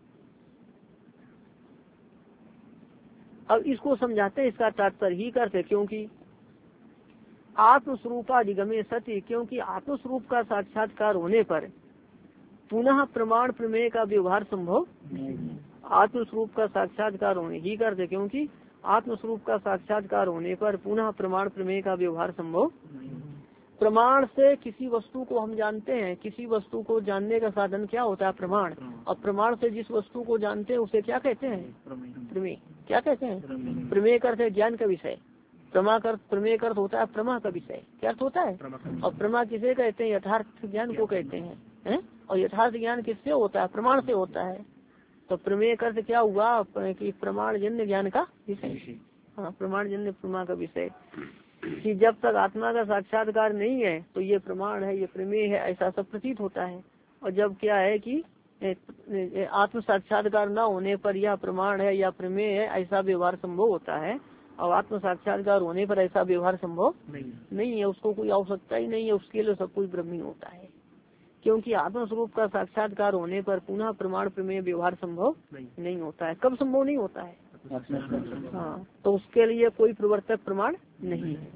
अब इसको समझाते हैं, इसका तात्पर्य ही करते, क्योंकि आत्मस्वरूपाधिगमे सति, क्योंकि आत्मस्वरूप का साक्षात्कार होने पर पुनः प्रमाण प्रमेय का व्यवहार संभव, आत्मस्वरूप का साक्षात्कार होने ही करते, क्योंकि आत्मस्वरूप का साक्षात्कार होने पर पुनः प्रमाण प्रमेय का व्यवहार संभव। प्रमाण से किसी वस्तु को हम जानते हैं, किसी वस्तु को जानने का साधन क्या होता है? प्रमाण। और प्रमाण से जिस वस्तु को जानते हैं उसे क्या कहते हैं? प्रमेय। क्या कहते हैं? प्रमेय का अर्थ है ज्ञान का विषय। प्रमा कर प्रमेय का अर्थ होता है प्रमा का विषय। क्या अर्थ होता है? और प्रमा किसे कहते हैं? यथार्थ ज्ञान को कहते हैं, है? और यथार्थ ज्ञान किससे होता है? प्रमाण से होता है। तो प्रमेय का अर्थ क्या हुआ कि प्रमाण जन्य ज्ञान का विषय। हाँ, प्रमाण जन्य प्रमा का विषय, कि जब तक आत्मा का साक्षात्कार नहीं है तो ये प्रमाण है, ये प्रमेय है, ऐसा सब प्रतीत होता है। और जब क्या है कि आत्म साक्षात्कार न होने पर यह प्रमाण है या प्रमेय है ऐसा व्यवहार संभव होता है, और आत्म साक्षात्कार होने पर ऐसा व्यवहार संभव नहीं, नहीं है। उसको कोई आवश्यकता ही नहीं है, उसके लिए सब कुछ ब्रह्मी होता है। क्योंकि आत्म स्वरूप का साक्षात्कार होने पर पुनः प्रमाण प्रमेय व्यवहार संभव नहीं, नहीं होता है। कब संभव नहीं होता है? हाँ, तो उसके लिए कोई प्रवर्तक प्रमाण नहीं है।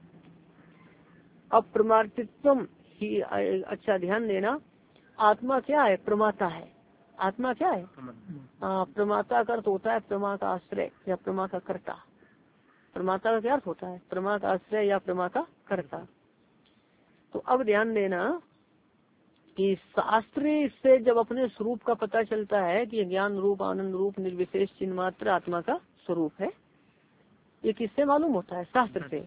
अब प्रमाणित्व ही, अच्छा ध्यान देना, आत्मा क्या है? प्रमाता है। आत्मा क्या है? हाँ, प्रमाता का अर्थ होता है प्रमा का आश्रय या प्रमा का कर्ता। प्रमाता का क्या अर्थ होता है? प्रमा का आश्रय या प्रमा का कर्ता। तो अब ध्यान देना कि शास्त्र से जब अपने स्वरूप का पता चलता है कि ज्ञान रूप आनंद रूप निर्विशेष चिन्ह मात्र आत्मा का स्वरूप है, ये किससे मालूम होता है? शास्त्र से।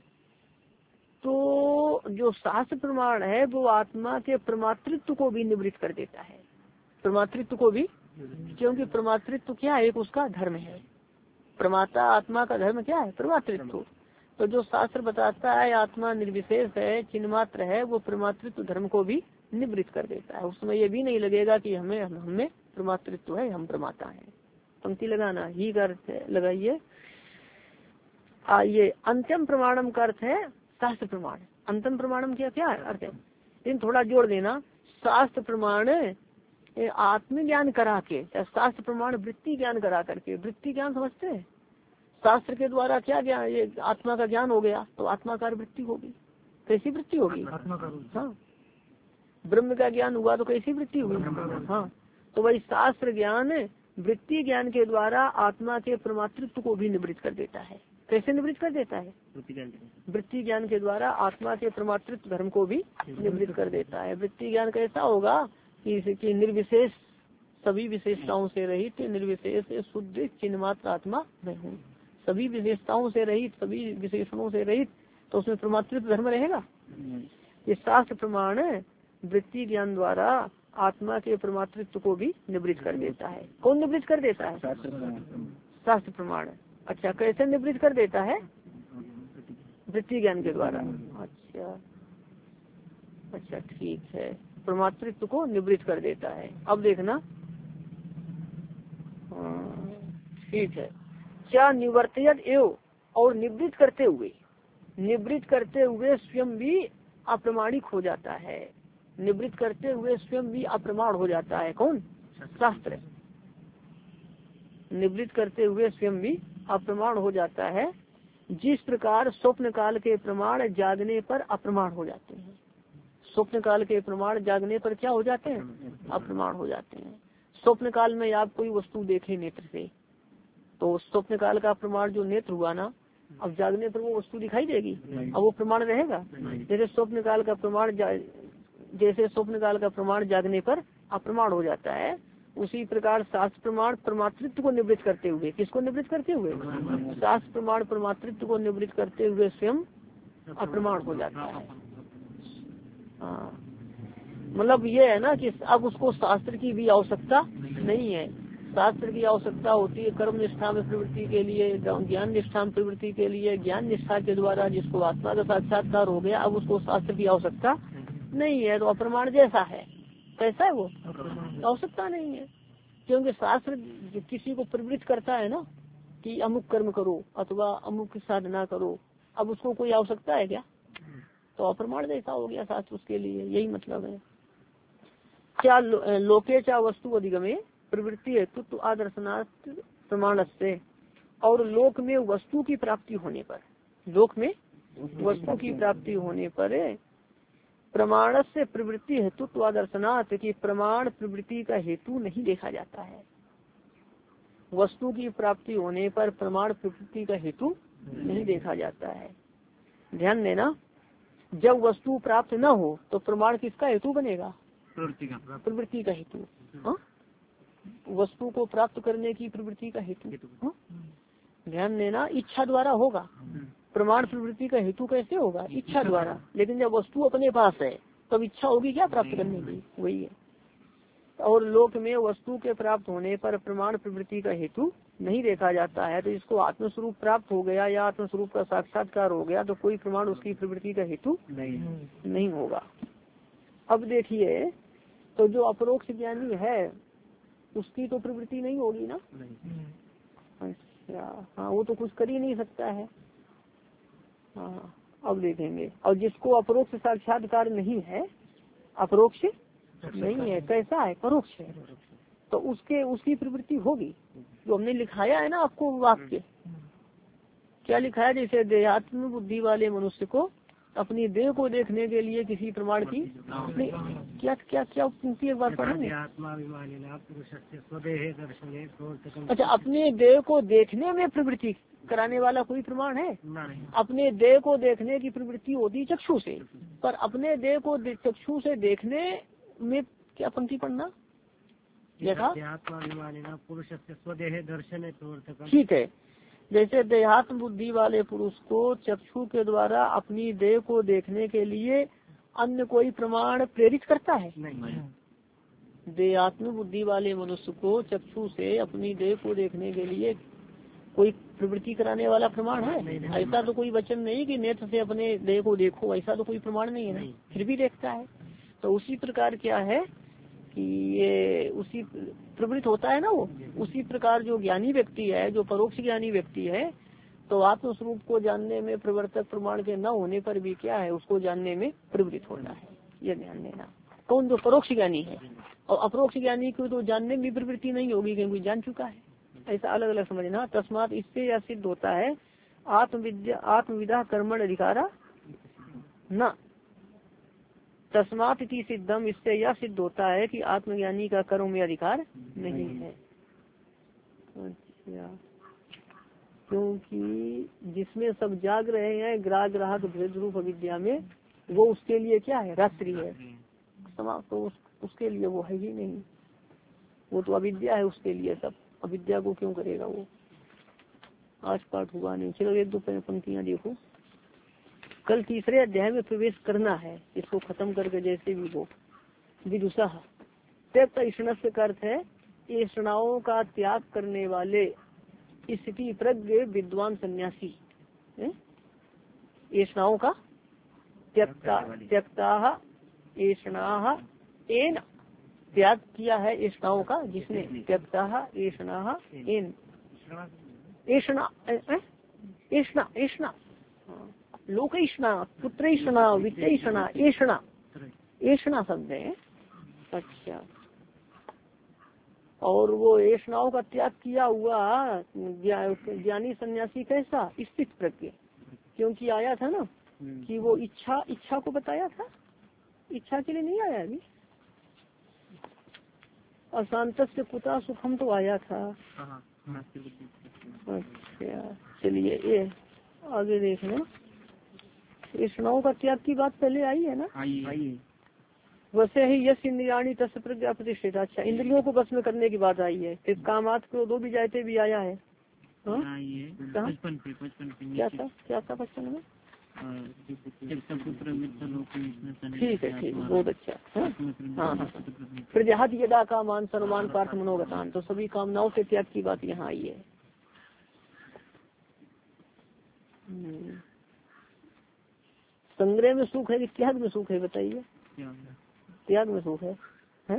तो जो शास्त्र प्रमाण है वो आत्मा के प्रमातृत्व को भी निवृत्त कर देता है, प्रमातृत्व को भी, क्योंकि प्रमातृत्व क्या है? एक उसका धर्म है। प्रमाता आत्मा का धर्म क्या है? प्रमातृत्व। तो जो शास्त्र बताता है आत्मा निर्विशेष है, चिन्ह मात्र है, वो प्रमातृत्व धर्म को भी निवृत्त कर देता है। उसमें ये भी नहीं लगेगा कि हमें हमें प्रमातृत्व है, हम प्रमाता हैं। पंक्ति लगाना ही का अर्थ लगाइए। ये अंतिम प्रमाणम का अर्थ है शास्त्र प्रमाण। अंतिम प्रमाणम क्या क्या अर्थ है? इन थोड़ा जोड़ देना, शास्त्र प्रमाण आत्मज्ञान करा के, शास्त्र प्रमाण वृत्ति ज्ञान करा करके, वृत्ति ज्ञान समझते हैं? शास्त्र के द्वारा क्या ज्ञान? ये आत्मा का ज्ञान हो गया तो आत्माकार वृत्ति होगी। कैसी वृत्ति होगी? हाँ, ब्रह्म का ज्ञान हुआ तो कैसी वृत्ति होगी? हाँ, तो वही शास्त्र ज्ञान वृत्ति ज्ञान के द्वारा आत्मा के प्रमातृत्व को भी निवृत्त कर देता है। कैसे निवृत्त कर देता है? वृत्ति ज्ञान के द्वारा आत्मा के प्रमातृत्व धर्म को भी निवृत्त कर देता है। वृत्ति ज्ञान कैसा होगा कि निर्विशेष सभी विशेषताओं से रहित, निर्विशेष शुद्ध चिन्ह मात्र आत्मा मैं हूँ। सभी विशेषताओं से रहित, सभी विशेषणों से रहित, तो उसमें प्रमातृत्व धर्म रहेगा। ये शास्त्र प्रमाण वृत्ति ज्ञान द्वारा आत्मा के परमात्रित्व को भी निवृत्त कर देता है। कौन निवृत्त कर देता है? शास्त्र प्रमाण। अच्छा, कैसे निवृत्त कर देता है? वृत्ति ज्ञान के द्वारा। अच्छा अच्छा ठीक है, परमात्रित्व को निवृत्त कर देता है। अब देखना, ठीक है, क्या निवर्तयत एव, और निवृत्त करते हुए, निवृत्त करते हुए स्वयं भी अप्रमाणिक हो जाता है। निवृत्त करते हुए स्वयं भी अप्रमाण हो जाता है। कौन? शास्त्र। निवृत्त करते हुए स्वयं भी अप्रमाण हो जाता है, जिस प्रकार स्वप्न काल के प्रमाण जागने पर अप्रमाण हो जाते हैं। स्वप्न काल के प्रमाण जागने पर क्या हो जाते हैं? अप्रमाण हो जाते हैं। स्वप्न काल में आप कोई वस्तु देखे नेत्र से, तो स्वप्न काल का प्रमाण जो नेत्र हुआ ना, अब जागने पर वो वस्तु दिखाई देगी? अब वो प्रमाण रहेगा? जैसे स्वप्न काल का प्रमाण जैसे स्वप्न काल का प्रमाण जागने पर अप्रमाण हो जाता है, उसी प्रकार शास्त्र प्रमाण परमात्रित्व को निवृत्त करते हुए, किसको निवृत्त करते हुए? शास्त्र प्रमाण परमात्रित्व को निवृत्त करते हुए स्वयं अप्रमाण हो जाता है। हाँ, मतलब ये है ना कि अब उसको शास्त्र की भी आवश्यकता नहीं है। शास्त्र की आवश्यकता होती है कर्म निष्ठा में प्रवृत्ति के लिए, ज्ञान निष्ठा में प्रवृत्ति के लिए। ज्ञान निष्ठा के द्वारा जिसको आत्मा का साक्षात्कार हो गया, अब उसको शास्त्र की आवश्यकता नहीं है, तो अप्रमाण जैसा है। कैसा है वो? आवश्यकता नहीं है, क्योंकि शास्त्र किसी को प्रवृत्त करता है ना कि अमुक कर्म करो अथवा अमुक साधना करो, अब उसको कोई आवश्यकता है क्या? तो अप्रमाण जैसा हो गया शास्त्र उसके लिए, यही मतलब है। क्या लो, लोके चा वस्तु अधिगमे प्रवृत्ति हेतु तो आदर्शनाथ प्रमाण से, और लोक में वस्तु की प्राप्ति होने पर, लोक में वस्तु की प्राप्ति होने पर प्रमाण से प्रवृत्ति हेतु तो आदर्शनाथ की प्रमाण प्रवृत्ति का हेतु नहीं देखा जाता है। वस्तु की प्राप्ति होने पर प्रमाण प्रवृत्ति का हेतु नहीं देखा जाता है। ध्यान देना, जब वस्तु प्राप्त न हो तो प्रमाण किसका हेतु बनेगा? प्रवृत्ति का हेतु। हाँ, वस्तु को प्राप्त करने की प्रवृत्ति का हेतु। हाँ? ध्यान देना, इच्छा द्वारा होगा। प्रमाण प्रवृत्ति का हेतु कैसे होगा? इच्छा द्वारा। लेकिन जब वस्तु अपने पास है तब इच्छा होगी क्या प्राप्त करने की? वही है। और लोक में वस्तु के प्राप्त होने पर प्रमाण प्रवृत्ति का हेतु नहीं देखा जाता है, तो इसको आत्मस्वरूप प्राप्त हो गया या आत्मस्वरूप का साक्षात्कार हो गया, तो कोई प्रमाण उसकी प्रवृत्ति का हेतु नहीं, नहीं होगा। अब देखिए, तो जो अपरोक्ष ज्ञानी है उसकी तो प्रवृत्ति नहीं होगी ना? अच्छा, हाँ, वो तो कुछ कर ही नहीं सकता है। हाँ, अब देखेंगे। और जिसको अपरोक्ष साक्षात्कार नहीं है, अपरोक्ष नहीं है, कैसा है? परोक्ष है, तो उसके उसकी प्रवृत्ति होगी। जो हमने लिखाया है ना आपको वाक्य, क्या लिखाया? जैसे देहात्म बुद्धि वाले मनुष्य को अपनी देह को देखने के लिए किसी प्रमाण की नहीं, क्या क्या क्या पूछती एक बार पढ़ेंगे। अच्छा, अपने देह को देखने में प्रवृत्ति कराने वाला कोई प्रमाण है? अपने देह को देखने की प्रवृत्ति होती चक्षु से, पर अपने देह को चक्षु से देखने में क्या पंक्ति पढ़ना देखा? ठीक है, जैसे देहात्म बुद्धि वाले पुरुष को चक्षु के द्वारा अपनी देह को देखने के लिए अन्य कोई प्रमाण प्रेरित करता है? देहात्म बुद्धि वाले मनुष्य को चक्षु से अपनी देह को देखने के लिए कोई प्रवृत्ति कराने वाला प्रमाण है? ऐसा तो कोई वचन नहीं कि नेत्र से अपने देह को देखो, ऐसा तो कोई प्रमाण नहीं है, फिर भी देखता है। तो उसी प्रकार क्या है कि ये उसी प्रवृत्त होता है ना, वो उसी प्रकार जो ज्ञानी व्यक्ति है, जो परोक्ष ज्ञानी व्यक्ति है, तो आत्मस्वरूप को जानने में प्रवर्तक प्रमाण के न होने पर भी क्या है, उसको जानने में प्रवृत्त होता है। ये ध्यान देना। कौन? जो परोक्ष ज्ञानी है। और अपरोक्ष ज्ञानी को तो जानने में प्रवृत्ति नहीं होगी क्योंकि जान चुका है। ऐसा अलग अलग समझना। तस्मात इससे यह सिद्ध होता है आत्मविद्या आत्मविदा कर्मण अधिकारा न, तस्मात इति सिद्धम, इससे यह सिद्ध होता है कि आत्मज्ञानी का कर्म में अधिकार नहीं है। अच्छा, क्योंकि जिसमें सब जाग रहे हैं ग्राह ग्राहक भेद रूप अविद्या में, वो उसके लिए क्या है? रात्रि है। समाप्त, तो उस, उसके लिए वो है ही नहीं, वो तो अविद्या है उसके लिए। सब अविद्या को क्यों करेगा वो? आज पाठ हुआ नहीं। चलो एक दो पंक्तियाँ देखो। कल तीसरे अध्याय में प्रवेश करना है, इसको खत्म करके जैसे भी हो। विदुषा त्यक्त ईष्णस्य का अर्थ है ईष्णाओं का त्याग करने वाले स्थिति प्रज्ञ विद्वान सन्यासी। ईष्णाओं का त्यक्ता त्यक्ता ईष्णा एन त्याग किया है ईष्णाओं का, जिसने त्यक्ता ईष्णा एन ईष्णा ईष्णा ईष्णा लोक ईष्णा पुत्र ईष्णा वित्त ईष्णा ईष्णा ईष्णा शब्द है। अच्छा, और वो ईष्णाओं का त्याग किया हुआ ज्ञानी सन्यासी कैसा? स्थित प्रज्ञ, क्योंकि आया था ना कि वो इच्छा इच्छा को बताया था, इच्छा के लिए नहीं आया अभी। अशांत से कुता सुखम तो आया था। अच्छा चलिए ये आगे देखना, ईष्णाओं का त्याग की बात पहले आई है ना। आई वैसे ही यश इंद्रियाणी तस् प्रज्ञा प्रतिष्ठित। अच्छा, इंद्रियों को बस में करने की बात आई है। फिर कामात को दो भी जाते भी आया है। क्या था क्या था बचपन में? ठीक है ठीक, बहुत अच्छा। हाँ हाँ, प्रजाहत यदा का मान सर्वमान पार्थ मनोगतान, तो सभी कामनाओं से त्याग की बात यहाँ आई है। संग्रह में सुख है कि त्याग में सुख है बताइए? त्याग में सुख है, है?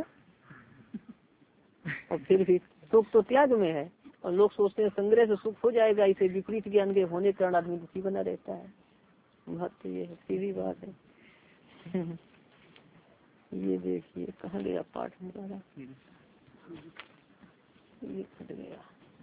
और फिर भी सुख तो त्याग में है, और लोग सोचते हैं संग्रह से सुख हो जाएगा, इसे विपरीत ज्ञान के होने के कारण आदमी दुखी बना रहता है। बात तो ये है, सीधी बात है। ये देखिए कहाँ गया पाठ हमारा, ये फट गया।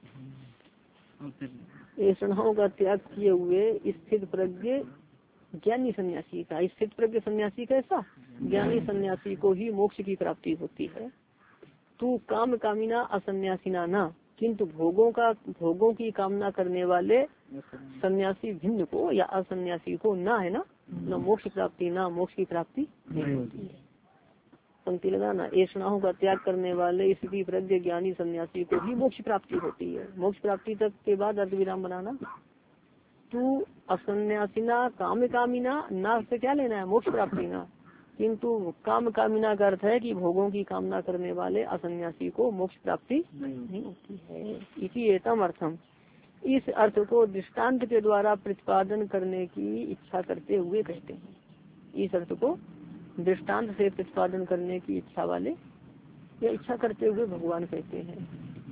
ईष्णाओं का त्याग किए हुए स्थित प्रज्ञ ज्ञानी सन्यासी का, स्थित प्रज्ञ सन्यासी कैसा? ज्ञानी सन्यासी को ही मोक्ष की प्राप्ति होती है। तू काम कामिना असन्यासीना ना, किंतु भोगों का भोगों की कामना करने वाले सन्यासी भिन्न को या असन्यासी को ना है ना, न मोक्ष प्राप्ति ना मोक्ष की प्राप्ति नहीं होती है। पंक्ति लगाना, ईष्णाओं का त्याग करने वाले स्थिति प्रज्ञ ज्ञानी सन्यासी को ही मोक्ष प्राप्ति होती है। मोक्ष प्राप्ति तक के बाद अर्ध विराम बनाना। तू असन्यासीना काम कामिना ना से क्या लेना है? मोक्ष प्राप्ति ना, किंतु काम कामिना का अर्थ है कि भोगों की कामना करने वाले असन्यासी को मोक्ष प्राप्ति नहीं होती है। इसी एतम अर्थम, इस अर्थ को दृष्टांत के द्वारा प्रतिपादन करने की इच्छा करते हुए कहते हैं। इस अर्थ को दृष्टांत से प्रतिपादन करने की इच्छा वाले या इच्छा करते हुए भगवान कहते हैं।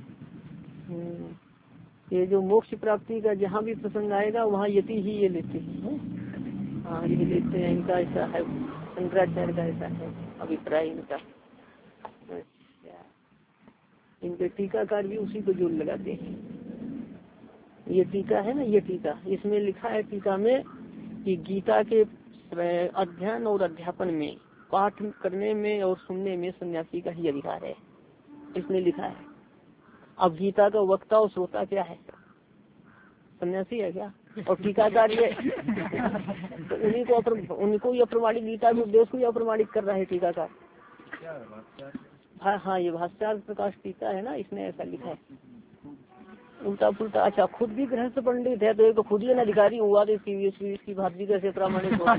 ये जो मोक्ष प्राप्ति का जहाँ भी प्रसंग आएगा वहाँ यति ही ये लेते हैं। हाँ ये लेते हैं, इनका ऐसा है, शंकराचार्य का ऐसा है अभिप्राय इनका। इनके टीकाकार भी उसी को जोड़ लगाते हैं। ये टीका है ना, ये टीका, इसमें लिखा है टीका में कि गीता के अध्ययन और अध्यापन में, पाठ करने में और सुनने में सन्यासी का ही अधिकार है, इसमें लिखा है। अब गीता का वक्ता और श्रोता क्या है? सन्यासी है क्या? और टीकाकार ये तो उन्हीं को उनको ये अप्रमाणिक गीता के उपदेश को ये अप्रमाणिक कर रहा है टीकाकार। हाँ हाँ, ये भाष्यार्थ प्रकाश टीका है ना, इसने ऐसा लिखा है उल्टा पुल्टा। अच्छा, खुद भी गृहस्थ पंडित है तो एक तो खुद ही अधिकारी हुआ, तो इसकी इसकी, इसकी भाषी कैसे प्रामाणिक हो?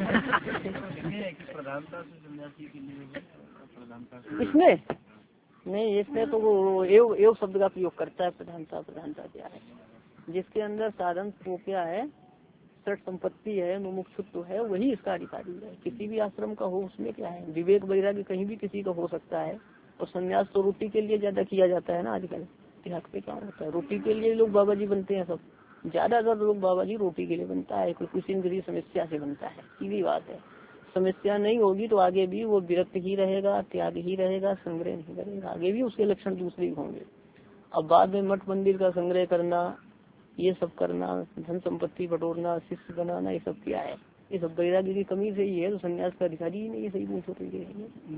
इसमें नहीं, इसमें तो वो एव एव शब्द का प्रयोग करता है। प्रधानता प्रधानता क्या है? जिसके अंदर साधन वो क्या है, सठ संपत्ति है, मुमुक्षुत्व है, वही इसका अधिकारी है। किसी भी आश्रम का हो उसमें क्या है, विवेक वैराग्य कहीं भी किसी का हो सकता है। और संन्यास तो रोटी के लिए ज्यादा किया जाता है ना आजकल। त्याग पे क्या होता है, रोटी के लिए लोग बाबा जी बनते हैं। सब ज्यादातर लोग बाबा जी रोटी के लिए बनता है, कोई किसी न किसी समस्या से बनता है। सीधी बात है, समस्या नहीं होगी तो आगे भी वो विरक्त ही रहेगा, त्याग ही रहेगा, संग्रह नहीं करेगा। आगे भी उसके लक्षण दूसरे ही होंगे। अब बाद में मठ मंदिर का संग्रह करना, ये सब करना, धन संपत्ति बटोरना, शिष्य बनाना, ये सब क्या है? ये सब वैराग्य की कमी से ही है। तो संन्यास का अधिकारी ही नहीं है, सही पूछो तो ये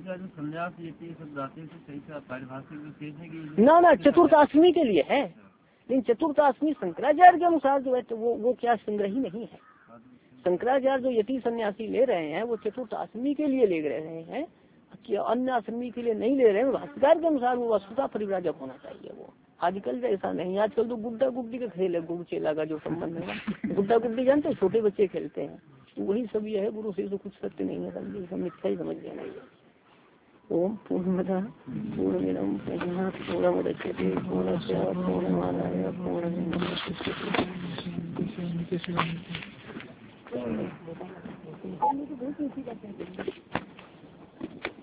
ना ना चतुर्थाष्टमी के लिए है। लेकिन चतुर्थाष्टमी शंकराचार्य के अनुसार जो है तो वो वो क्या संग्रह ही नहीं है। शंकराचार्य जो यति सन्यासी ले रहे हैं वो चतुर्थाष्टमी के लिए ले रहे हैं, कि अन्य आश्रमी के लिए नहीं ले रहे हैं। भाष्यकार के अनुसार वो वस्तुता परिव्राजक होना चाहिए। वो आजकल ऐसा नहीं, आजकल तो गुड्डा गुड्डी का खेल है, गुड़ चेला का जो संबंध है ना। गुड्डा गुड्डी जानते हैं, छोटे बच्चे खेलते हैं, वही सब यह है, गुरु से तो कुछ सत्य नहीं है, समझे, सब मिथ्या ही समझ लेना। ओम पूर्णमदा पूर्णमिदं पूर्णात् पूर्णमुदच्यते पूर्णस्य पूर्णमादाय पूर्णमेवावशिष्यते।